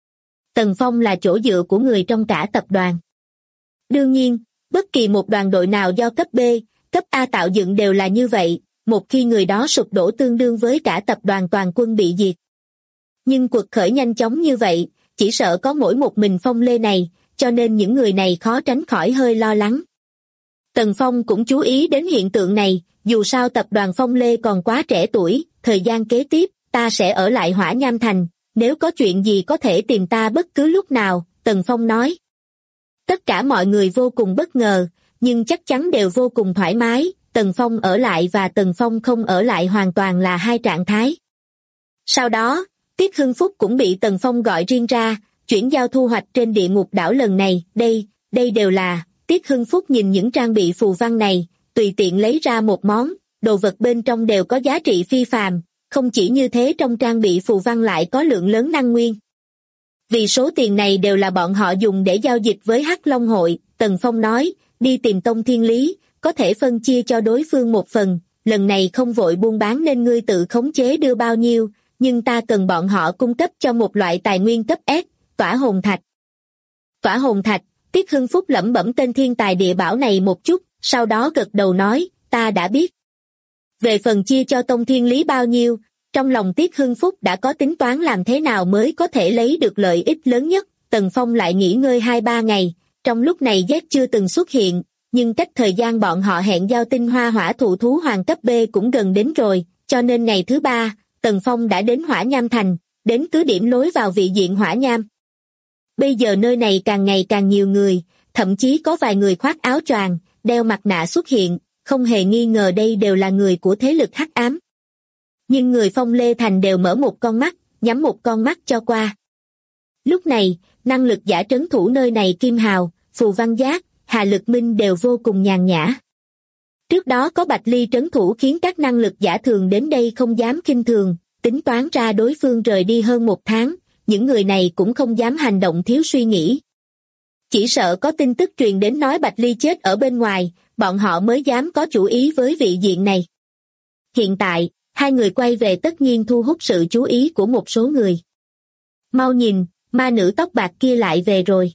Tần Phong là chỗ dựa của người trong cả tập đoàn. Đương nhiên, bất kỳ một đoàn đội nào do cấp B, cấp A tạo dựng đều là như vậy, một khi người đó sụp đổ tương đương với cả tập đoàn toàn quân bị diệt. Nhưng cuộc khởi nhanh chóng như vậy, chỉ sợ có mỗi một mình Phong Lê này, cho nên những người này khó tránh khỏi hơi lo lắng. Tần Phong cũng chú ý đến hiện tượng này, dù sao tập đoàn Phong Lê còn quá trẻ tuổi, thời gian kế tiếp, ta sẽ ở lại Hỏa Nham Thành, nếu có chuyện gì có thể tìm ta bất cứ lúc nào, Tần Phong nói. Tất cả mọi người vô cùng bất ngờ, nhưng chắc chắn đều vô cùng thoải mái, Tần Phong ở lại và Tần Phong không ở lại hoàn toàn là hai trạng thái. Sau đó, Tiết Hưng Phúc cũng bị Tần Phong gọi riêng ra, chuyển giao thu hoạch trên địa ngục đảo lần này, đây đều là, Tiết Hưng Phúc nhìn những trang bị phù văn này, tùy tiện lấy ra một món, đồ vật bên trong đều có giá trị phi phàm, không chỉ như thế trong trang bị phù văn lại có lượng lớn năng nguyên. Vì số tiền này đều là bọn họ dùng để giao dịch với Hắc Long hội, Tần Phong nói, đi tìm Tông Thiên Lý, có thể phân chia cho đối phương một phần, lần này không vội buôn bán nên ngươi tự khống chế đưa bao nhiêu, nhưng ta cần bọn họ cung cấp cho một loại tài nguyên cấp S, Tỏa Hồn Thạch. Tỏa Hồn Thạch, Tiết Hưng Phúc lẩm bẩm tên thiên tài địa bảo này một chút, sau đó gật đầu nói, ta đã biết. Về phần chia cho Tông Thiên Lý bao nhiêu, trong lòng Tiết Hưng Phúc đã có tính toán làm thế nào mới có thể lấy được lợi ích lớn nhất. Tần Phong lại nghỉ ngơi 2-3 ngày, trong lúc này Z chưa từng xuất hiện, nhưng cách thời gian bọn họ hẹn giao tinh hoa hỏa thụ thú hoàng cấp B cũng gần đến rồi, cho nên ngày thứ 3, Tần Phong đã đến Hỏa Nham Thành, đến cứ điểm lối vào vị diện Hỏa Nham. Bây giờ nơi này càng ngày càng nhiều người, thậm chí có vài người khoác áo choàng, đeo mặt nạ xuất hiện, không hề nghi ngờ đây đều là người của thế lực hắc ám. Nhưng người Phong Lê Thành đều mở một con mắt, nhắm một con mắt cho qua. Lúc này, năng lực giả trấn thủ nơi này Kim Hào, Phù Văn Giác, Hà Lực Minh đều vô cùng nhàn nhã. Trước đó có Bạch Ly trấn thủ khiến các năng lực giả thường đến đây không dám khinh thường, tính toán ra đối phương rời đi hơn 1 tháng, những người này cũng không dám hành động thiếu suy nghĩ. Chỉ sợ có tin tức truyền đến nói Bạch Ly chết ở bên ngoài, bọn họ mới dám có chủ ý với vị diện này. Hiện tại, hai người quay về tất nhiên thu hút sự chú ý của một số người. Mau nhìn, ma nữ tóc bạc kia lại về rồi.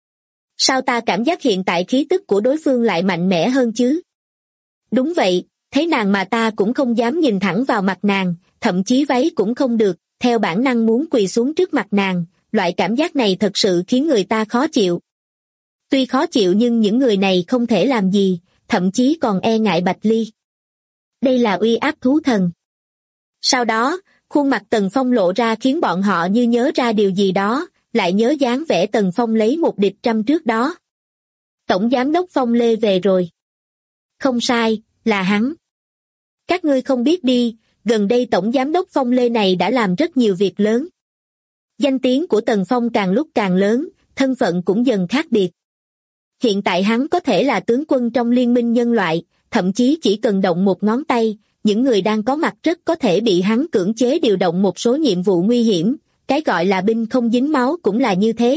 Sao ta cảm giác hiện tại khí tức của đối phương lại mạnh mẽ hơn chứ? Đúng vậy, thấy nàng mà ta cũng không dám nhìn thẳng vào mặt nàng, thậm chí váy cũng không được, theo bản năng muốn quỳ xuống trước mặt nàng, loại cảm giác này thật sự khiến người ta khó chịu. Tuy khó chịu nhưng những người này không thể làm gì, thậm chí còn e ngại Bạch Ly. Đây là uy áp thú thần. Sau đó, Khuôn mặt Tần Phong lộ ra khiến bọn họ như nhớ ra điều gì đó, lại nhớ dáng vẻ Tần Phong lấy một địch trăm trước đó. Tổng giám đốc Phong Lê về rồi. Không sai, là hắn. Các ngươi không biết đi, gần đây tổng giám đốc Phong Lê này đã làm rất nhiều việc lớn. Danh tiếng của Tần Phong càng lúc càng lớn, thân phận cũng dần khác biệt. Hiện tại hắn có thể là tướng quân trong liên minh nhân loại, thậm chí chỉ cần động một ngón tay, những người đang có mặt rất có thể bị hắn cưỡng chế điều động một số nhiệm vụ nguy hiểm, cái gọi là binh không dính máu cũng là như thế.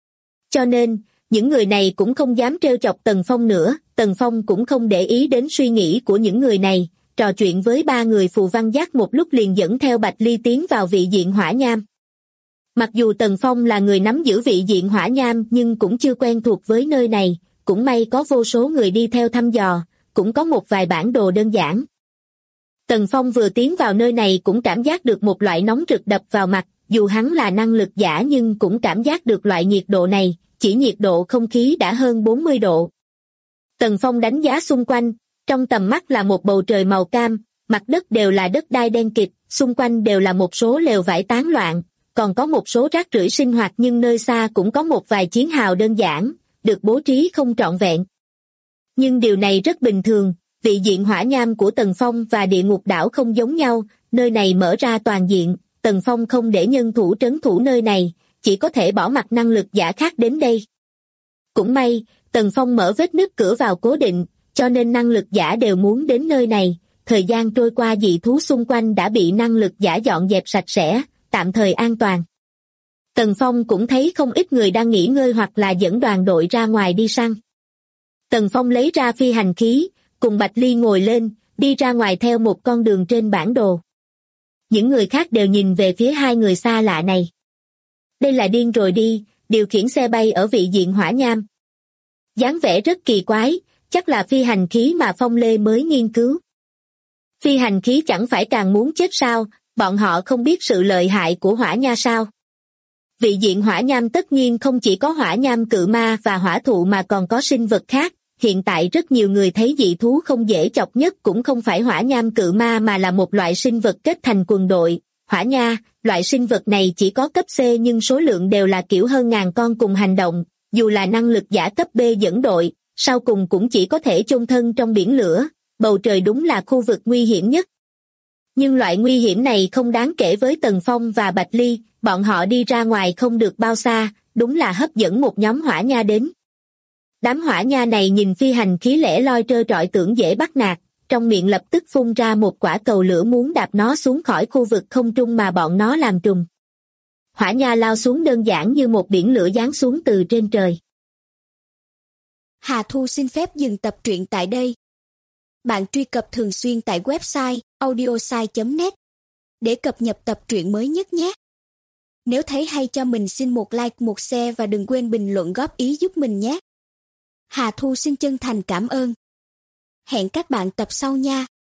Cho nên, những người này cũng không dám trêu chọc Tần Phong nữa, Tần Phong cũng không để ý đến suy nghĩ của những người này, trò chuyện với ba người Phù Văn Giác một lúc liền dẫn theo Bạch Ly tiến vào vị diện hỏa nham. Mặc dù Tần Phong là người nắm giữ vị diện hỏa nham nhưng cũng chưa quen thuộc với nơi này, cũng may có vô số người đi theo thăm dò, cũng có một vài bản đồ đơn giản. Tần Phong vừa tiến vào nơi này cũng cảm giác được một loại nóng rực đập vào mặt, dù hắn là năng lực giả nhưng cũng cảm giác được loại nhiệt độ này, chỉ nhiệt độ không khí đã hơn 40 độ. Tần Phong đánh giá xung quanh, trong tầm mắt là một bầu trời màu cam, mặt đất đều là đất đai đen kịt, xung quanh đều là một số lều vải tán loạn, còn có một số rác rưởi sinh hoạt nhưng nơi xa cũng có một vài chiến hào đơn giản, được bố trí không trọn vẹn. Nhưng điều này rất bình thường, vị diện hỏa nham của Tần Phong và địa ngục đảo không giống nhau, nơi này mở ra toàn diện, Tần Phong không để nhân thủ trấn thủ nơi này, chỉ có thể bỏ mặc năng lực giả khác đến đây. Cũng may, Tần Phong mở vết nứt cửa vào cố định, cho nên năng lực giả đều muốn đến nơi này, thời gian trôi qua dị thú xung quanh đã bị năng lực giả dọn dẹp sạch sẽ, tạm thời an toàn. Tần Phong cũng thấy không ít người đang nghỉ ngơi hoặc là dẫn đoàn đội ra ngoài đi săn. Tần Phong lấy ra phi hành khí, cùng Bạch Ly ngồi lên, đi ra ngoài theo một con đường trên bản đồ. Những người khác đều nhìn về phía hai người xa lạ này. Đây là điên rồi đi, điều khiển xe bay ở vị diện hỏa nham. Dáng vẻ rất kỳ quái, chắc là phi hành khí mà Phong Lê mới nghiên cứu. Phi hành khí chẳng phải càng muốn chết sao, bọn họ không biết sự lợi hại của hỏa nha sao. Vị diện hỏa nham tất nhiên không chỉ có hỏa nham cự ma và hỏa thụ mà còn có sinh vật khác. Hiện tại rất nhiều người thấy dị thú không dễ chọc nhất cũng không phải hỏa nham cự ma mà là một loại sinh vật kết thành quần đội. Hỏa nha, loại sinh vật này chỉ có cấp C nhưng số lượng đều là kiểu hơn ngàn con cùng hành động, dù là năng lực giả cấp B dẫn đội, sau cùng cũng chỉ có thể chôn thân trong biển lửa, bầu trời đúng là khu vực nguy hiểm nhất. Nhưng loại nguy hiểm này không đáng kể với Tần Phong và Bạch Ly, bọn họ đi ra ngoài không được bao xa, đúng là hấp dẫn một nhóm hỏa nha đến. Đám hỏa nha này nhìn phi hành khí lẻ loi trơ trọi tưởng dễ bắt nạt, trong miệng lập tức phun ra một quả cầu lửa muốn đạp nó xuống khỏi khu vực không trung mà bọn nó làm trùng. Hỏa nha lao xuống đơn giản như một biển lửa giáng xuống từ trên trời. Hà Thu xin phép dừng tập truyện tại đây. Bạn truy cập thường xuyên tại website audiosai.net để cập nhật tập truyện mới nhất nhé. Nếu thấy hay cho mình xin một like, một share và đừng quên bình luận góp ý giúp mình nhé. Hà Thu xin chân thành cảm ơn. Hẹn các bạn tập sau nha.